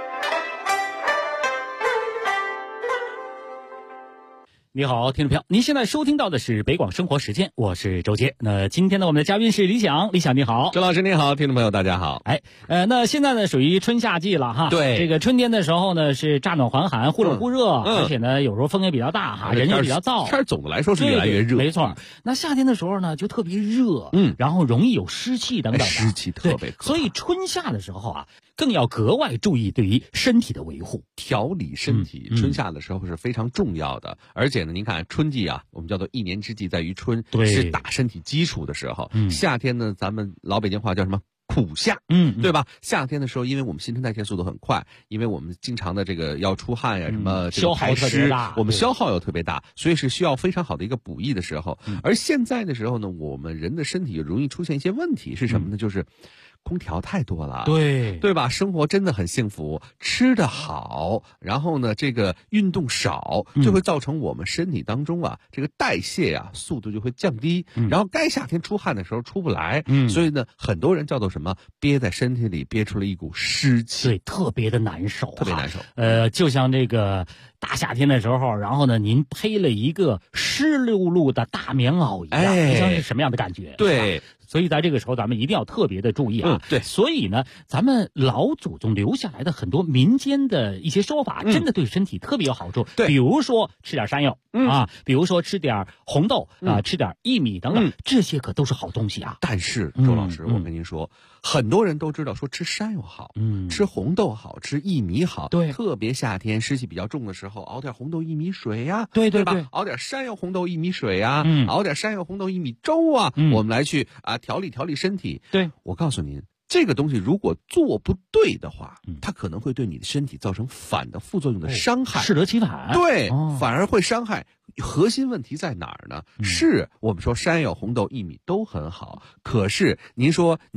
你好，听众朋友，您现在收听到的是北广生活时间，我是周杰。那今天呢，我们的嘉宾是李想，李想你好， 周老师你好，听众朋友大家好。 那现在呢属于春夏季了哈， 对， 这个春天的时候呢是乍暖还寒，忽冷忽热，而且呢有时候风也比较大哈，人也比较燥， 天总的来说是越来越热， 没错。那夏天的时候呢就特别热，然后容易有湿气等等的， 湿气特别可怕， 所以春夏的时候啊，更要格外注意对于身体的维护， 调理身体。春夏的时候是非常重要的，而且呢，您看春季啊，我们叫做一年之计在于春，是打身体基础的时候。夏天呢，咱们老北京话叫什么？苦夏，对吧？夏天的时候，因为我们新陈代谢速度很快，因为我们经常的这个要出汗呀，什么消耗特别大， 我们消耗又特别大，所以是需要非常好的一个补益的时候。而现在的时候呢，我们人的身体容易出现一些问题，是什么呢？就是空调太多了，对吧？生活真的很幸福，吃得好，然后呢，这个运动少，就会造成我们身体当中啊，这个代谢啊速度就会降低，然后该夏天出汗的时候出不来，所以呢，很多人叫做什么，憋在身体里憋出了一股湿气， 对，特别的难受， 特别难受。 就像这个大夏天的时候，然后呢，您披了一个湿漉漉的大棉袄一样，你想是什么样的感觉？ 对。 所以在这个时候，咱们一定要特别的注意啊！ 对， 所以呢，咱们老祖宗留下来的很多民间的一些说法，真的对身体特别有好处。 对， 比如说吃点山药啊，比如说吃点红豆啊，吃点薏米等等，这些可都是好东西啊。 但是周老师，我跟您说，很多人都知道说吃山药好，吃红豆好，吃薏米好， 对， 特别夏天湿气比较重的时候，熬点红豆薏米水呀， 对吧？熬点山药红豆薏米水呀，熬点山药红豆薏米粥啊，我们来去调理身体。 对， 我告诉您，这个东西如果做不对的话，它可能会对你的身体造成反的副作用的伤害， 适得其反。 对，反而会伤害。核心问题在哪儿呢？是我们说山药红豆薏米都很好，可是您说您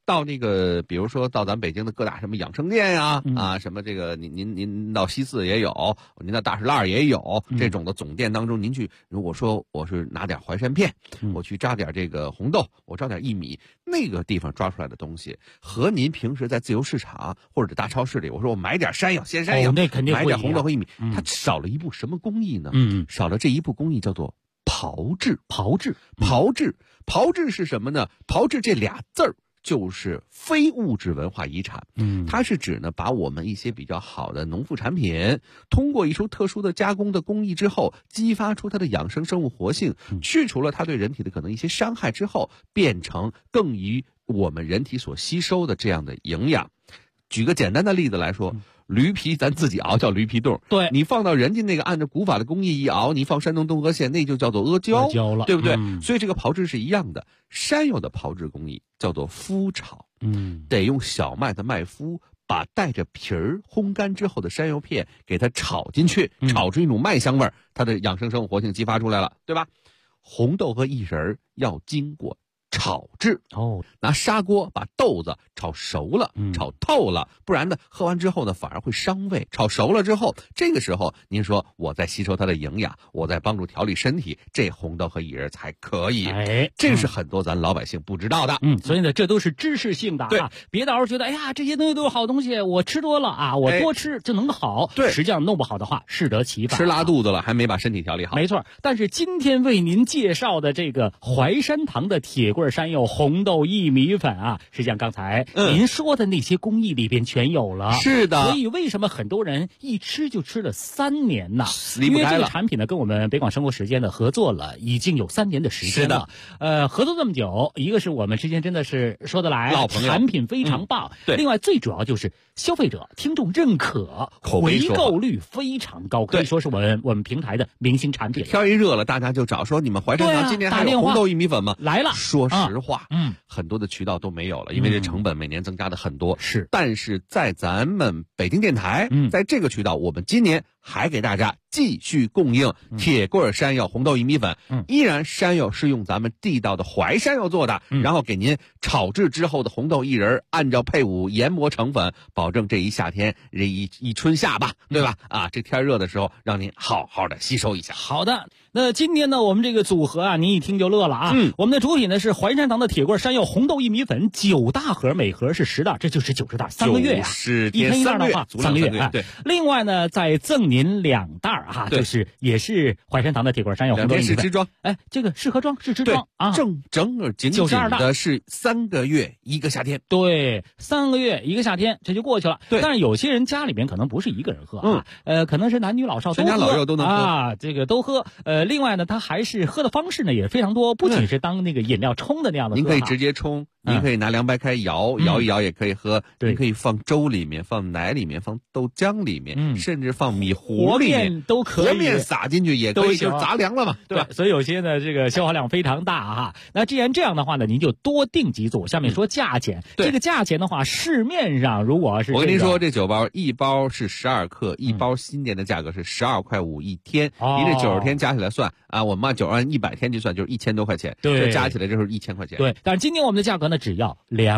到那个，比如说到咱北京的各大什么养生店呀，什么这个您到西四也有，您到大石栏也有这种的总店当中，您去，如果说我是拿点淮山片，我去扎点这个红豆，我扎点薏米，那个地方抓出来的东西，和您平时在自由市场或者大超市里，我说我买点山药、鲜山药， 那肯定买点红豆和薏米，它少了一步什么工艺呢？少了这一步工艺叫做炮制。炮制是什么呢？炮制这俩字儿就是非物质文化遗产。它是指呢，把我们一些比较好的农副产品，通过一种特殊的加工的工艺之后，激发出它的养生生物活性，去除了它对人体的可能一些伤害之后，变成更于我们人体所吸收的这样的营养。举个简单的例子来说，驴皮咱自己熬叫驴皮冻， 对， 你放到人家那个按照古法的工艺一熬，你放山东东阿县那就叫做阿胶了， 对不对？所以这个炮制是一样的。山药的炮制工艺叫做麸炒，得用小麦的麦麸把带着皮儿烘干之后的山药片给它炒进去，炒出一种麦香味儿，它的养生生物活性激发出来了，对吧？红豆和薏仁要经过炒制，拿砂锅把豆子炒熟了，炒透了，不然呢喝完之后呢反而会伤胃。炒熟了之后，这个时候您说我在吸收它的营养，我在帮助调理身体，这红豆和薏仁才可以。这是很多咱老百姓不知道的。 所以呢这都是知识性的啊，别到时候觉得哎呀这些东西都是好东西，我吃多了啊，我多吃就能好。对，实际上弄不好的话适得其反， 吃拉肚子了还没把身体调理好。 没错，但是今天为您介绍的这个淮山堂的铁棍山药红豆薏米粉啊，实际上刚才您说的那些工艺里边全有了。 是的， 所以为什么很多人一吃就吃了3年呢？ 离不开了。 因为这个产品呢跟我们北广生活时间呢合作了已经有3年的时间了。是的，合作这么久，一个是我们之间真的是说得来， 老朋友， 产品非常棒。对，另外最主要就是消费者听众认可，回购率非常高，可以说是我们平台的明星产品。 天一热了，大家就找说你们淮山堂今年还有红豆薏米粉吗？ 来了。 说实话，很多的渠道都没有了，因为这成本每年增加的很多。 是， 但是在咱们北京电台，在这个渠道，我们今年还给大家继续供应铁棍山药红豆薏米粉，依然山药是用咱们地道的淮山药做的，然后给您炒制之后的红豆薏仁按照配伍研磨成粉，保证这一夏天这一春夏吧，对吧？这天热的时候让您好好的吸收一下。 好的，那今天呢我们这个组合啊，您一听就乐了啊。我们的主体呢是淮山堂的铁棍山药红豆薏米粉9大盒，每盒是10袋，这就是90袋，3个月呀。 是一天一袋的话，3个月。 对。 另外呢再赠您2袋啊，就是也是淮山堂的铁棍山药红豆薏米粉。 是支装。 这个是盒装，是支装啊。 整个紧紧的是3个月1个夏天。 对，3个月1个夏天，这就过去了。对。但是有些人家里面可能不是一个人喝啊，可能是男女老少都喝， 全家老幼都能喝啊，这个都喝。另外呢，它还是喝的方式呢也非常多，不仅是当那个饮料冲的那样的喝， 您可以直接冲，您可以拿凉白开摇一摇也可以喝，您可以放粥里面，放奶里面，放豆浆里面，甚至放米糊里面都可以， 和面撒进去也可以，就是杂粮了嘛，对吧？ 所以有些呢这个消耗量非常大啊。那既然这样的话呢，您就多订几组。下面说价钱，这个价钱的话，市面上如果是我跟您说，这9包一包是12克，一包新年的价格是12.5块一天，您这90天加起来算啊，我们按100天计算就是1000多块钱， 对， 这加起来就是1000块钱。 对，但是今天我们的价格呢只要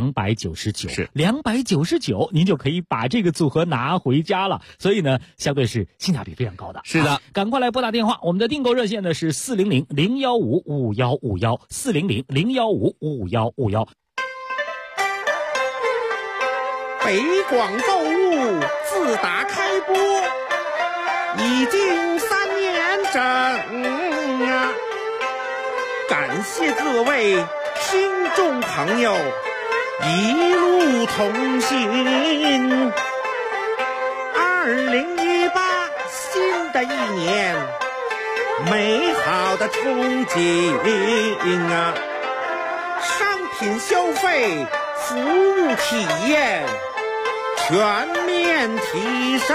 299， 是 299，您就可以把这个组合拿回家了。所以呢，相对是性价比非常高的。 是的， 赶快来拨打电话，我们的订购热线呢是400-015-5151，400-015-5151。 北广购物自打开播已经3年整啊！感谢各位听众朋友一路同行。2018新的一年，美好的憧憬啊！商品消费，服务体验全面提升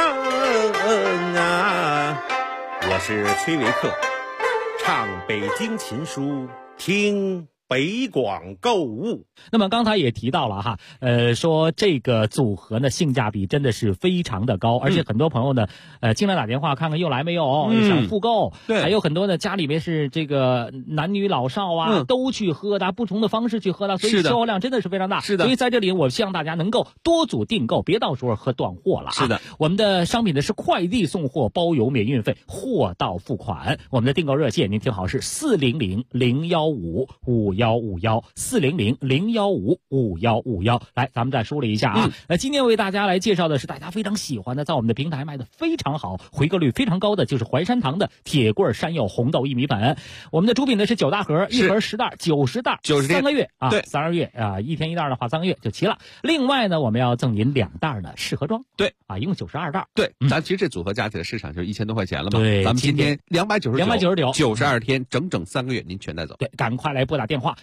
啊！我是崔维克，唱北京琴书，听北广购物。 那么刚才也提到了哈，说这个组合呢性价比真的是非常的高，而且很多朋友呢，经常打电话看看又来没有，想复购， 对， 还有很多呢家里面是这个男女老少啊，都去喝的，不同的方式去喝的，所以销量真的是非常大。 是的， 所以在这里我希望大家能够多组订购，别到时候喝断货了啊。 是的， 我们的商品呢是快递送货，包邮免运费，货到付款。我们的订购热线您听好是400-015-5151，400-015-5151。来，咱们再梳理一下啊。今天为大家来介绍的是大家非常喜欢的，在我们的平台卖的非常好，回购率非常高的，就是淮山堂的铁棍山药红豆薏米粉。我们的主品呢是9大盒，一盒10袋，90袋，3个月啊， 对 ，3个月啊，一天一袋的话3个月就齐了。另外呢，我们要赠您2袋的适合装， 对啊，一共92袋。 对，咱其实这组合加起来市场就是1000多块钱了嘛。 对， 咱们今天299 92 天，整整3个月您全带走。 对，赶快来拨打电话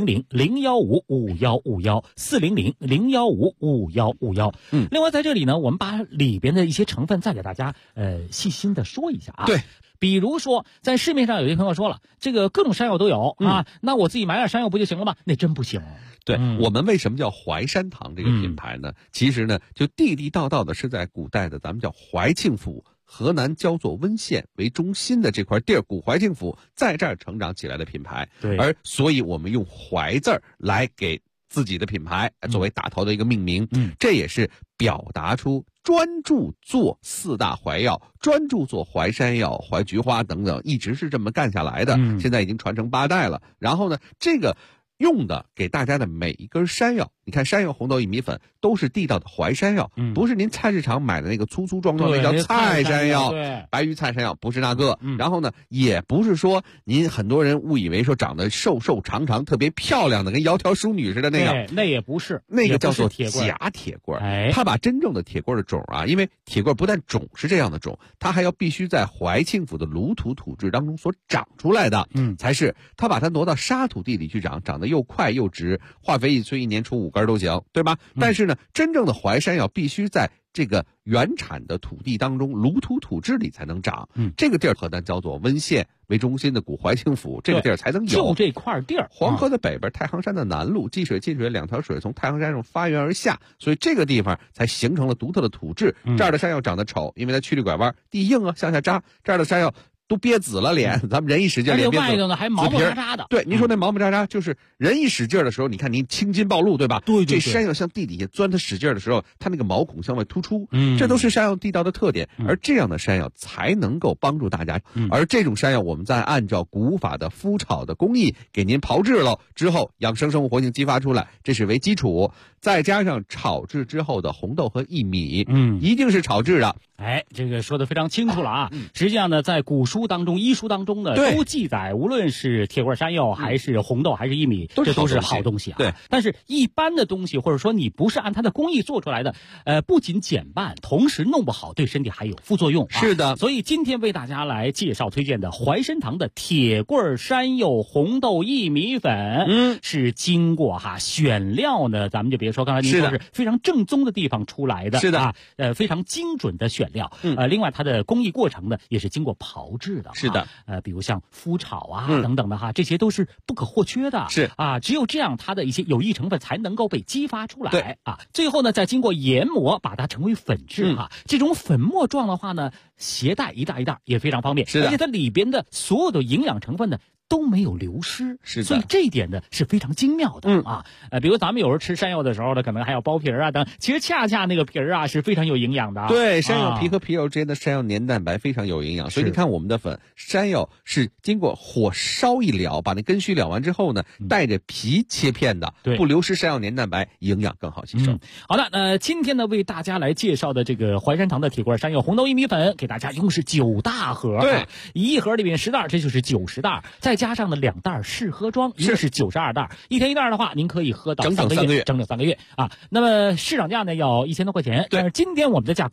400-015-5151，400-015-5151。另外在这里呢，我们把里边的一些成分再给大家细心的说一下啊。 对。 比如说，在市面上有些朋友说了，这个各种山药都有啊，那我自己买点山药不就行了吗？那真不行。 对，我们为什么叫淮山堂这个品牌呢？其实呢，就地地道道的是在古代的咱们叫怀庆府，河南焦作温县为中心的这块地儿，古怀庆府在这儿成长起来的品牌。 对， 而所以我们用淮字儿来给自己的品牌作为打头的一个命名。这也是表达出专注做4大怀药，专注做淮山药、淮菊花等等，一直是这么干下来的。现在已经传承8代了。然后呢，这个用的给大家的每一根山药，你看山药红豆薏米粉都是地道的淮山药，不是您菜市场买的那个粗粗壮壮的叫菜山药，白鱼菜山药，不是那个。然后呢，也不是说您很多人误以为说长得瘦瘦长长特别漂亮的跟窈窕淑女似的那个， 那也不是， 那个叫做假铁棍。他把真正的铁棍的种啊，因为铁棍不但种是这样的种，它还要必须在怀庆府的鲁土土质当中所长出来的，才是他把它挪到沙土地里去长得又快又直，化肥一催1年出5根都行，对吧？但是呢，真正的淮山药必须在这个原产的土地当中，鲁土土质里才能长。这个地儿河南焦作温县为中心的古怀庆府，这个地儿才能有。 就这块地儿， 黄河的北边，太行山的南麓，济水、进水2条水从太行山上发源而下，所以这个地方才形成了独特的土质。这儿的山药长得丑，因为它曲里拐弯，地硬啊，向下扎。这儿的山药都憋紫了脸，咱们人一使劲脸憋紫， 外头呢还毛毛扎扎的。 对，您说那毛毛扎扎，就是人一使劲的时候，你看您青筋暴露，对吧？对，这山药向地底下钻，它使劲的时候，它那个毛孔向外突出，这都是山药地道的特点。而这样的山药才能够帮助大家。而这种山药，我们再按照古法的麸炒的工艺给您炮制了之后，养生生物活性激发出来，这是为基础，再加上炒制之后的红豆和薏米，一定是炒制的。 这个说的非常清楚了啊。实际上呢，在古书当中、医书当中呢，都记载，无论是铁棍山药，还是红豆，还是薏米，这都是好东西啊。 对， 但是一般的东西，或者说你不是按它的工艺做出来的，不仅减半，同时弄不好，对身体还有副作用。 是的， 所以今天为大家来介绍推荐的淮山堂的铁棍山药红豆薏米粉，是经过选料呢，咱们就别说刚才您说是非常正宗的地方出来的， 是的啊，非常精准的选料。另外它的工艺过程呢，也是经过炮制的。 是的， 比如像麸炒啊等等的这些都是不可或缺的。 是啊， 只有这样，它的一些有益成分才能够被激发出来。 对啊，最后呢，再经过研磨，把它成为粉质这种粉末状的话呢，携带一袋一袋也非常方便。 是的， 而且它里边的所有的营养成分呢，都没有流失。 是的， 所以这一点呢是非常精妙的比如咱们有时候吃山药的时候呢，可能还要剥皮啊等，其实恰恰那个皮儿是非常有营养的。 对，山药皮和皮肉之间的山药黏蛋白非常有营养，所以你看我们的粉，山药是经过火烧一燎，把那根须燎完之后呢，带着皮切片的，不流失山药黏蛋白，营养更好吸收。 好的，今天呢为大家来介绍的这个淮山堂的铁棍山药红豆薏米粉，给大家一共是9大盒。 对， 一盒里面10袋，这就是90袋，再加上呢2袋适合装，一共是92袋。一天一袋的话，您可以喝到整整3个月， 整整3个月啊。那么市场价呢要1000多块钱，但是今天我们的价格是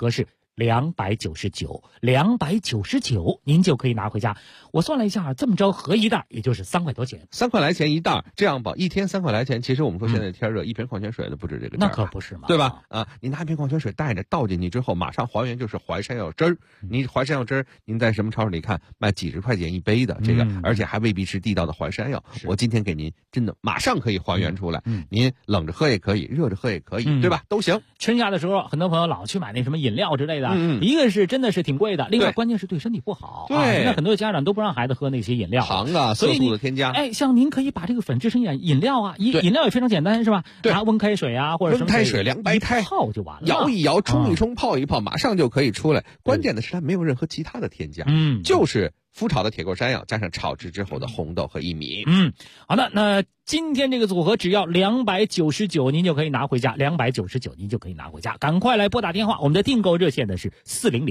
299，299，您就可以拿回家。我算了一下，这么着合一袋也就是3块多钱 ，3块来钱一袋，这样吧，一天3块来钱。其实我们说现在天热，一瓶矿泉水都不止这个价， 那可不是嘛， 对吧？你拿一瓶矿泉水带着倒进去之后，马上还原就是淮山药汁儿。你淮山药汁儿，您在什么超市里看卖几十块钱一杯的这个，而且还未必是地道的淮山药。我今天给您真的马上可以还原出来，您冷着喝也可以，热着喝也可以，对吧？都行。 春夏的时候，很多朋友老去买那什么饮料之类的，一个是真的是挺贵的，另外关键是对身体不好。 对， 那很多家长都不让孩子喝那些饮料， 糖啊、色素的添加。 像您可以把这个粉制成饮料啊，饮料也非常简单，是吧？拿温开水啊，或者温开水、凉白开泡就完了， 摇一摇、冲一冲、泡一泡，马上就可以出来。关键的是它没有任何其他的添加，就是麸炒的铁锅山药加上炒制之后的红豆和薏米。 好的，那今天这个组合只要299，您就可以拿回家，299您就可以拿回家。赶快来拨打电话，我们的订购热线的是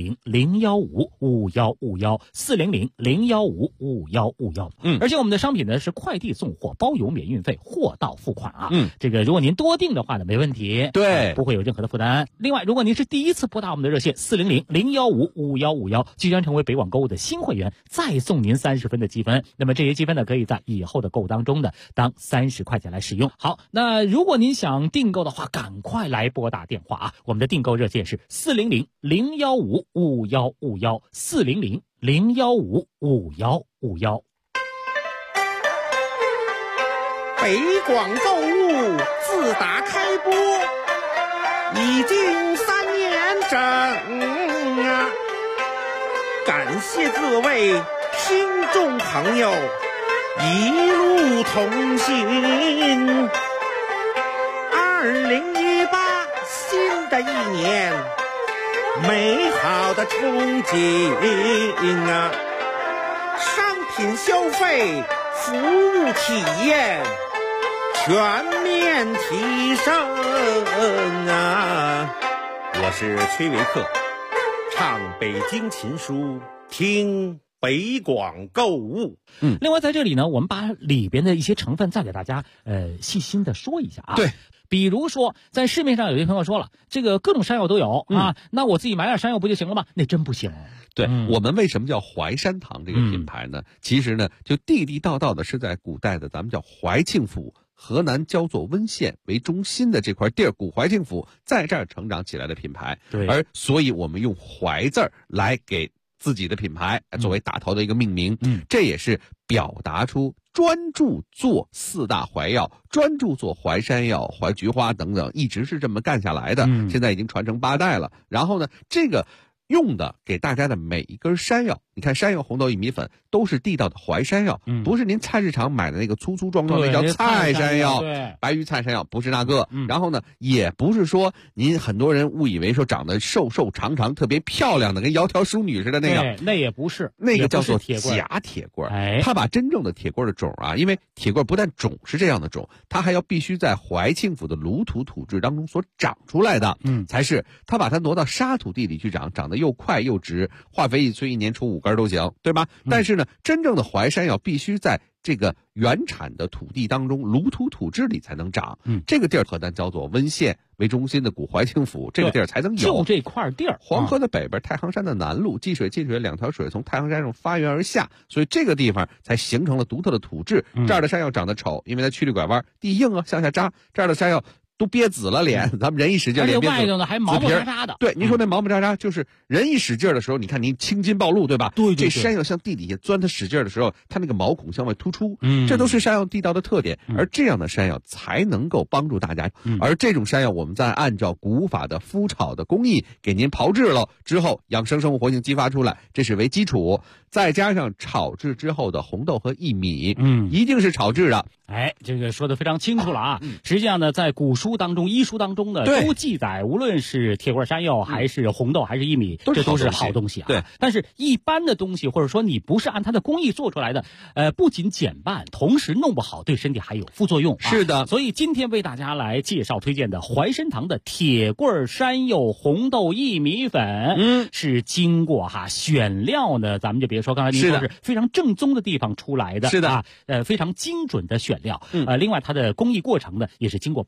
400-015-5151，400-015-5151。而且我们的商品呢是快递送货，包邮免运费，货到付款啊。这个如果您多订的话呢，没问题， 对， 不会有任何的负担。另外，如果您是第一次拨打我们的热线400-015-5151，即将成为北广购物的新会员，再送您30分的积分。那么这些积分呢，可以在以后的购物当中呢，当30块钱来使用。好，那如果您想订购的话，赶快来拨打电话啊！我们的订购热线是400-015-5151，400-015-5151。 北广购物自打开播已经3年整啊！感谢各位听众朋友一路同行。2018新的一年，美好的憧憬啊！商品消费、服务体验全面提升啊！我是崔维克，唱北京琴书，听北广购物。 另外在这里呢，我们把里边的一些成分再给大家细心的说一下啊。 对， 比如说在市面上有些朋友说了，这个各种山药都有啊，那我自己买点山药不就行了吗？那真不行。 对，我们为什么叫淮山堂这个品牌呢？其实呢，就地地道道的是在古代的咱们叫怀庆府，河南焦作温县为中心的这块地儿，古怀庆府在这儿成长起来的品牌。 对， 而所以我们用淮字儿来给自己的品牌作为打头的一个命名，这也是表达出专注做4大淮药，专注做淮山药、淮菊花等等，一直是这么干下来的。现在已经传承8代了。然后呢，这个用的给大家的每一根山药，你看山药、红豆、薏米粉都是地道的淮山药，不是您菜市场买的那个粗粗壮壮那叫菜山药，白玉菜山药不是那个。然后呢，也不是说您很多人误以为说长得瘦瘦长长特别漂亮的跟窈窕淑女似的那个， 那也不是， 那个叫做假铁棍。他把真正的铁棍的种啊，因为铁棍不但种是这样的种，它还要必须在怀庆府的鲁土土质当中所长出来的，才是他把它挪到沙土地里去长，长得又快又直，化肥一催1年出5根都行，对吧？但是呢，真正的淮山药必须在这个原产的土地当中，鲁土土质里才能长。这个地儿河南焦作温县为中心的古怀庆府，这个地儿才能有。 就这块地儿， 黄河的北边，太行山的南麓，济水、近水2条水从太行山上发源而下，所以这个地方才形成了独特的土质。这儿的山药长得丑，因为它曲里拐弯，地硬啊，向下扎。这儿的山药都憋紫了脸，咱们人一使劲， 而且外头呢还毛毛扎扎的。 对，您说那毛毛扎扎，就是人一使劲的时候，你看您青筋暴露，对吧？ 对， 这山药向地底下钻，它使劲的时候，它那个毛孔向外突出，这都是山药地道的特点。而这样的山药才能够帮助大家。而这种山药，我们再按照古法的麸炒的工艺给您炮制了之后，养生生物活性激发出来，这是为基础，再加上炒制之后的红豆和薏米，一定是炒制的。 这个说的非常清楚了啊！实际上呢，在古书当中、医书当中呢，都记载，无论是铁棍山药，还是红豆，还是薏米，这都是好东西啊。 对， 但是一般的东西，或者说你不是按它的工艺做出来的，不仅减半，同时弄不好，对身体还有副作用。 是的， 所以今天为大家来介绍推荐的淮山堂的铁棍山药、红豆、薏米粉，是经过选料呢，咱们就别说，刚才您说是非常正宗的地方出来的， 是的非常精准的选料。另外它的工艺过程呢，也是经过炮制。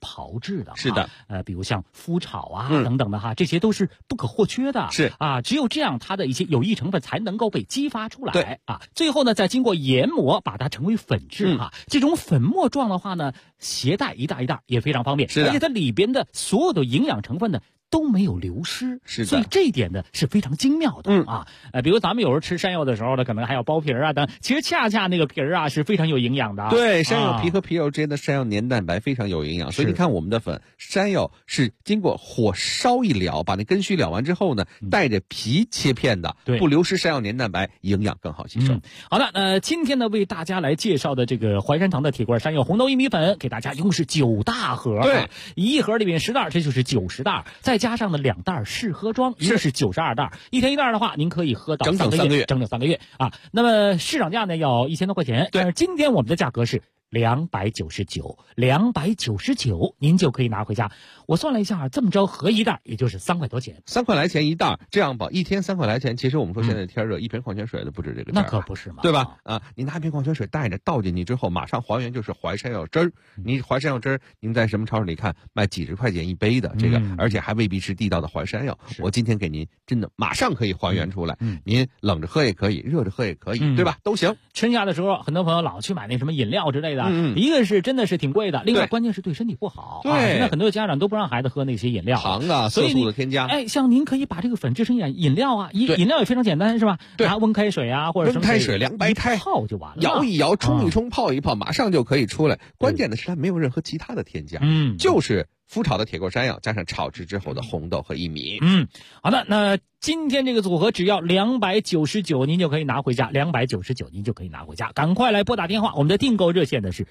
质的。 是的， 比如像麸炒啊等等的哈，这些都是不可或缺的。 是啊， 只有这样，它的一些有益成分才能够被激发出来。 对啊，最后呢，再经过研磨，把它成为粉质哈。这种粉末状的话呢，携带一袋一袋也非常方便。 是的， 而且它里边的所有的营养成分呢都没有流失， 是的， 所以这一点呢是非常精妙的啊。比如咱们有时候吃山药的时候呢，可能还要剥皮啊等，其实恰恰那个皮啊是非常有营养的。 对，山药皮和皮肉之间的山药黏蛋白非常有营养，所以你看我们的粉，山药是经过火烧一燎，把那根须燎完之后呢，带着皮切片的，不流失山药黏蛋白，营养更好吸收。 好的，今天呢为大家来介绍的这个淮山堂的铁罐山药红豆薏米粉，给大家一共是9大盒， 对， 一盒里面10袋，这就是90袋，再加上呢2袋试喝装，一共是92袋，一天一袋的话，您可以喝到整3个月， 整整3个月啊。那么市场价呢要1000多块钱，但是今天我们的价格是299，您就可以拿回家。我算了一下，这么着合一袋也就是3块多钱 ，3块来钱一袋，这样吧，一天3块来钱。其实我们说现在天热，一瓶矿泉水都不止这个价， 那可不是嘛， 对吧？啊，你拿一瓶矿泉水带着倒进去之后，马上还原就是淮山药汁儿。你淮山药汁儿，您在什么超市里看卖几十块钱一杯的这个，而且还未必是地道的淮山药。我今天给您真的马上可以还原出来，您冷着喝也可以，热着喝也可以，对吧？都行。 春夏的时候，很多朋友老去买那什么饮料之类的。一个是真的是挺贵的，另外关键是对身体不好。 对， 现在很多家长都不让孩子喝那些饮料， 糖啊、色素的添加。 像您可以把这个粉制成饮料啊，饮料也非常简单，是吧？ 对， 拿温开水啊，或者什么温开水、凉白开泡就完了， 摇一摇、冲一冲、泡一泡，马上就可以出来。关键的是它没有任何其他的添加，就是麸炒的铁罐山药加上炒制之后的红豆和薏米。 好的，那今天这个组合只要299，您就可以拿回家，299您就可以拿回家。赶快来拨打电话，我们的订购热线呢是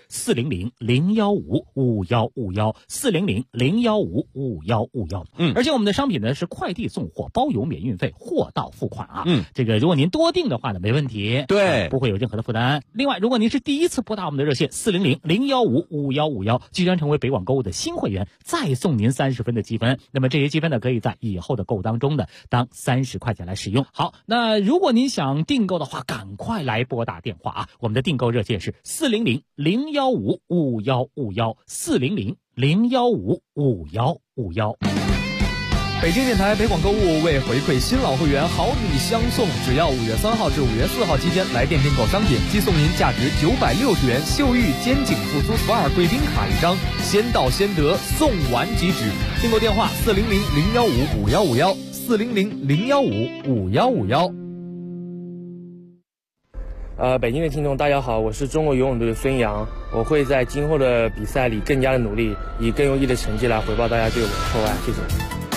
400-015-5151，400-015-5151。而且我们的商品呢是快递送货，包邮免运费，货到付款啊。这个如果您多订的话呢，没问题， 对， 不会有任何的负担。另外，如果您是第一次拨打我们的热线400-015-5151，即将成为北广购物的新会员，再送您30分的积分。那么这些积分呢，可以在以后的购物当中呢当30块钱来使用。好，那如果您想订购的话，赶快来拨打电话啊！我们的订购热线是400-015-5151，400-015-5151。 北京电台北广购物为回馈新老会员好礼相送，只要5月3号至5月4号期间来店订购商品，即送您价值960元秀玉肩颈复苏索尔贵宾卡1张，先到先得，送完即止。订购电话400-015-5151，400-015-5151。 北京的听众大家好，我是中国游泳队的孙杨，我会在今后的比赛里更加的努力，以更优异的成绩来回报大家对我的厚爱，谢谢。